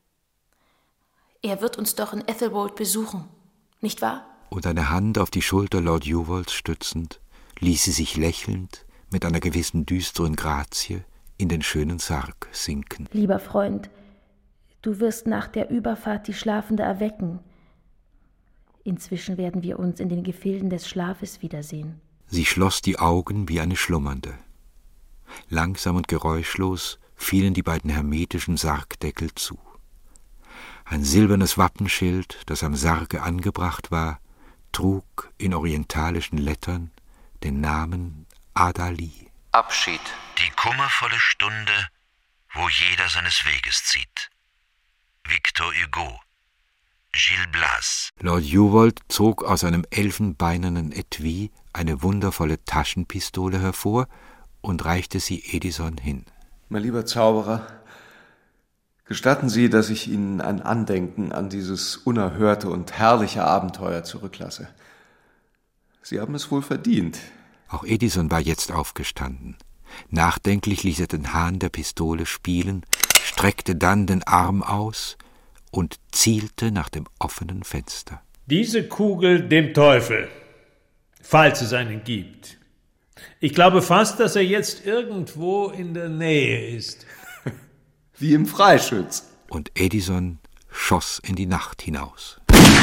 Er wird uns doch in Ethelwold besuchen, nicht wahr? Und eine Hand auf die Schulter Lord Yuvalls stützend, ließ sie sich lächelnd, mit einer gewissen düsteren Grazie, in den schönen Sarg sinken. Lieber Freund, du wirst nach der Überfahrt die Schlafende erwecken. Inzwischen werden wir uns in den Gefilden des Schlafes wiedersehen. Sie schloss die Augen wie eine Schlummernde. Langsam und geräuschlos fielen die beiden hermetischen Sargdeckel zu. Ein silbernes Wappenschild, das am Sarge angebracht war, trug in orientalischen Lettern den Namen Adali. Abschied. Die kummervolle Stunde, wo jeder seines Weges zieht. Victor Hugo. Gil Blas. Lord Yuval zog aus einem elfenbeinernen Etui eine wundervolle Taschenpistole hervor und reichte sie Edison hin. Mein lieber Zauberer, gestatten Sie, dass ich Ihnen ein Andenken an dieses unerhörte und herrliche Abenteuer zurücklasse. Sie haben es wohl verdient. Auch Edison war jetzt aufgestanden. Nachdenklich ließ er den Hahn der Pistole spielen, streckte dann den Arm aus und zielte nach dem offenen Fenster. Diese Kugel dem Teufel, falls es einen gibt. Ich glaube fast, dass er jetzt irgendwo in der Nähe ist. Wie im Freischütz. Und Edison schoss in die Nacht hinaus.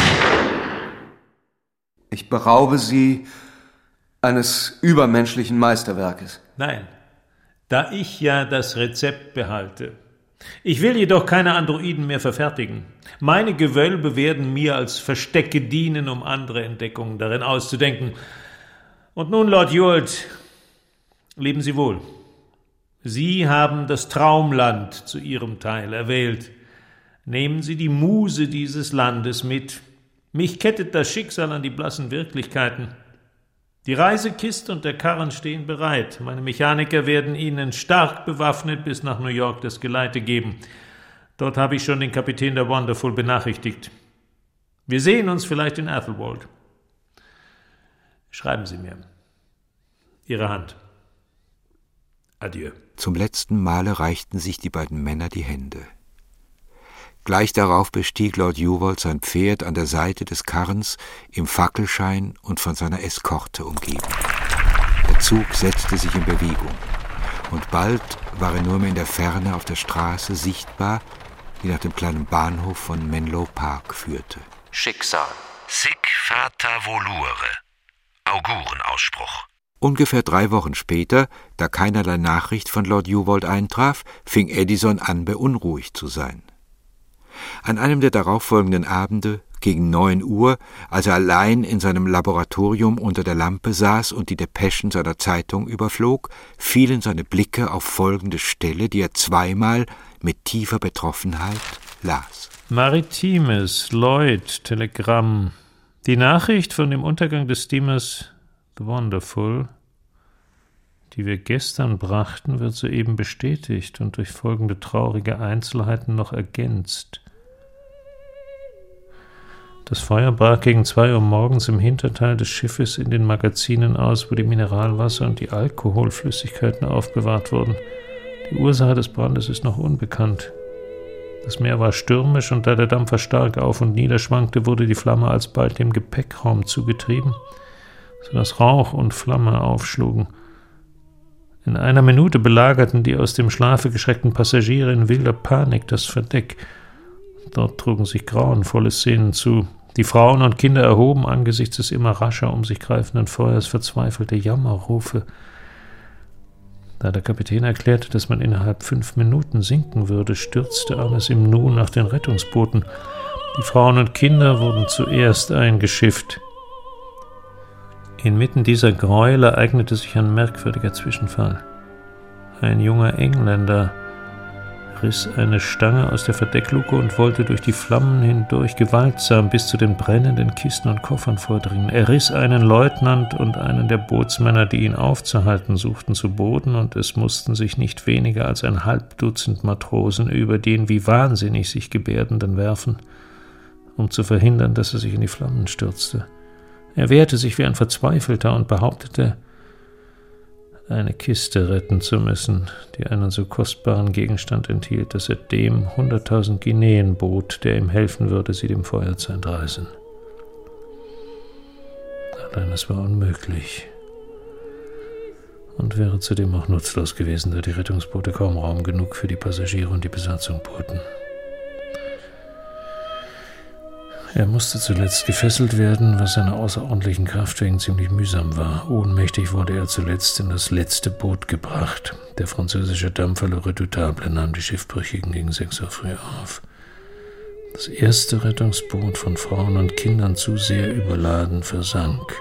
Ich beraube Sie eines übermenschlichen Meisterwerkes. Nein, da ich ja das Rezept behalte. Ich will jedoch keine Androiden mehr verfertigen. Meine Gewölbe werden mir als Verstecke dienen, um andere Entdeckungen darin auszudenken. Und nun, Lord Yualt, leben Sie wohl. Sie haben das Traumland zu Ihrem Teil erwählt. Nehmen Sie die Muse dieses Landes mit. Mich kettet das Schicksal an die blassen Wirklichkeiten. Die Reisekiste und der Karren stehen bereit. Meine Mechaniker werden Ihnen stark bewaffnet bis nach New York das Geleite geben. Dort habe ich schon den Kapitän der Wonderful benachrichtigt. Wir sehen uns vielleicht in Ethelwold. Schreiben Sie mir. Ihre Hand. Adieu. Zum letzten Male reichten sich die beiden Männer die Hände. Gleich darauf bestieg Lord Yuval sein Pferd an der Seite des Karrens im Fackelschein und von seiner Eskorte umgeben. Der Zug setzte sich in Bewegung, und bald war er nur mehr in der Ferne auf der Straße sichtbar, die nach dem kleinen Bahnhof von Menlo Park führte. Schicksal. Sic fata volure. Augurenausspruch. Ungefähr 3 Wochen später, da keinerlei Nachricht von Lord Yuval eintraf, fing Edison an, beunruhigt zu sein. An einem der darauffolgenden Abende, gegen 9 Uhr, als er allein in seinem Laboratorium unter der Lampe saß und die Depeschen seiner Zeitung überflog, fielen seine Blicke auf folgende Stelle, die er zweimal mit tiefer Betroffenheit las. Maritimes, Lloyd, Telegramm. Die Nachricht von dem Untergang des Steamers The Wonderful, die wir gestern brachten, wird soeben bestätigt und durch folgende traurige Einzelheiten noch ergänzt. Das Feuer brach gegen 2 Uhr morgens im Hinterteil des Schiffes in den Magazinen aus, wo die Mineralwasser und die Alkoholflüssigkeiten aufbewahrt wurden. Die Ursache des Brandes ist noch unbekannt. Das Meer war stürmisch, und da der Dampfer stark auf und nieder schwankte, wurde die Flamme alsbald dem Gepäckraum zugetrieben, sodass Rauch und Flamme aufschlugen. In einer Minute belagerten die aus dem Schlafe geschreckten Passagiere in wilder Panik das Verdeck. Dort trugen sich grauenvolle Szenen zu. Die Frauen und Kinder erhoben angesichts des immer rascher um sich greifenden Feuers verzweifelte Jammerrufe. Da der Kapitän erklärte, dass man innerhalb 5 Minuten sinken würde, stürzte alles im Nu nach den Rettungsbooten. Die Frauen und Kinder wurden zuerst eingeschifft. Inmitten dieser Gräuel ereignete sich ein merkwürdiger Zwischenfall. Ein junger Engländer riss eine Stange aus der Verdeckluke und wollte durch die Flammen hindurch gewaltsam bis zu den brennenden Kisten und Koffern vordringen. Er riss einen Leutnant und einen der Bootsmänner, die ihn aufzuhalten suchten, zu Boden, und es mussten sich nicht weniger als ein Halbdutzend Matrosen über den wie wahnsinnig sich Gebärdenden werfen, um zu verhindern, dass er sich in die Flammen stürzte. Er wehrte sich wie ein Verzweifelter und behauptete, eine Kiste retten zu müssen, die einen so kostbaren Gegenstand enthielt, dass er dem 100.000 Guineen bot, der ihm helfen würde, sie dem Feuer zu entreißen. Allein es war unmöglich und wäre zudem auch nutzlos gewesen, da die Rettungsboote kaum Raum genug für die Passagiere und die Besatzung boten. Er musste zuletzt gefesselt werden, was seiner außerordentlichen Kraft wegen ziemlich mühsam war. Ohnmächtig wurde er zuletzt in das letzte Boot gebracht. Der französische Dampfer Le Redoutable nahm die Schiffbrüchigen gegen 6 Uhr früh auf. Das erste Rettungsboot, von Frauen und Kindern zu sehr überladen, versank.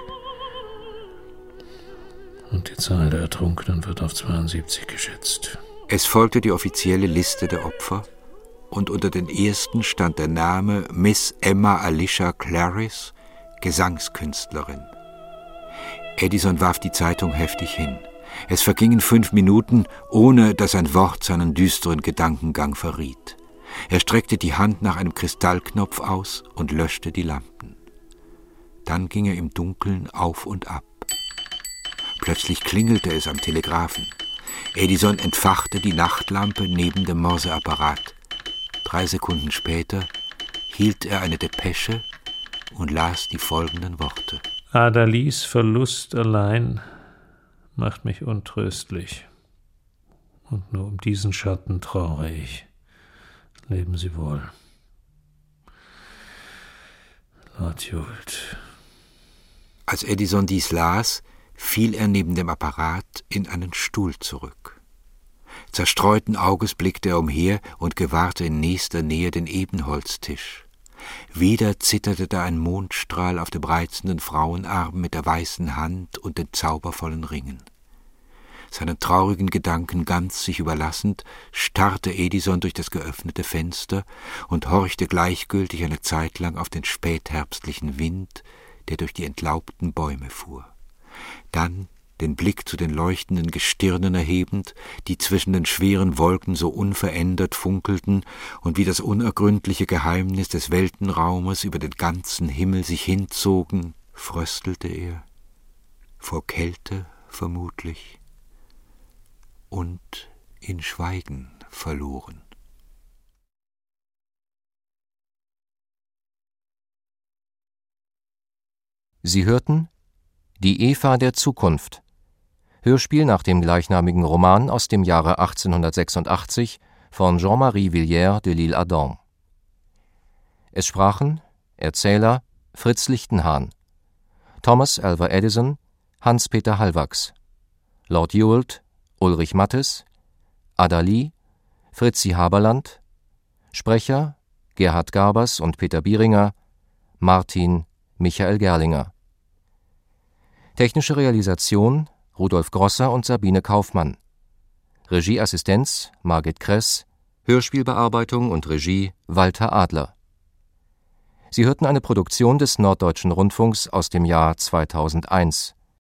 Und die Zahl der Ertrunkenen wird auf 72 geschätzt. Es folgte die offizielle Liste der Opfer, und unter den ersten stand der Name Miss Emma Alicia Clarice, Gesangskünstlerin. Edison warf die Zeitung heftig hin. Es vergingen 5 Minuten, ohne dass ein Wort seinen düsteren Gedankengang verriet. Er streckte die Hand nach einem Kristallknopf aus und löschte die Lampen. Dann ging er im Dunkeln auf und ab. Plötzlich klingelte es am Telegraphen. Edison entfachte die Nachtlampe neben dem Morseapparat. 3 Sekunden später hielt er eine Depesche und las die folgenden Worte. Adalies Verlust allein macht mich untröstlich. Und nur um diesen Schatten trauere ich. Leben Sie wohl. Lord Jewett. Als Edison dies las, fiel er neben dem Apparat in einen Stuhl zurück. Zerstreuten Auges blickte er umher und gewahrte in nächster Nähe den Ebenholztisch. Wieder zitterte da ein Mondstrahl auf dem reizenden Frauenarm mit der weißen Hand und den zaubervollen Ringen. Seinen traurigen Gedanken ganz sich überlassend, starrte Edison durch das geöffnete Fenster und horchte gleichgültig eine Zeit lang auf den spätherbstlichen Wind, der durch die entlaubten Bäume fuhr. Dann den Blick zu den leuchtenden Gestirnen erhebend, die zwischen den schweren Wolken so unverändert funkelten und wie das unergründliche Geheimnis des Weltenraumes über den ganzen Himmel sich hinzogen, fröstelte er, vor Kälte vermutlich, und in Schweigen verloren. Sie hörten Die Eva der Zukunft. Hörspiel nach dem gleichnamigen Roman aus dem Jahre 1886 von Jean-Marie Villiers de L'Isle-Adam. Es sprachen Erzähler Fritz Lichtenhahn, Thomas Alva Edison, Hans-Peter Hallwachs, Lord Jewett, Ulrich Mattes, Adalie, Fritzi Haberland, Sprecher Gerhard Garbers und Peter Bieringer, Martin Michael Gerlinger. Technische Realisation Rudolf Grosser und Sabine Kaufmann. Regieassistenz Margit Kress. Hörspielbearbeitung und Regie Walter Adler. Sie hörten eine Produktion des Norddeutschen Rundfunks aus dem Jahr 2001.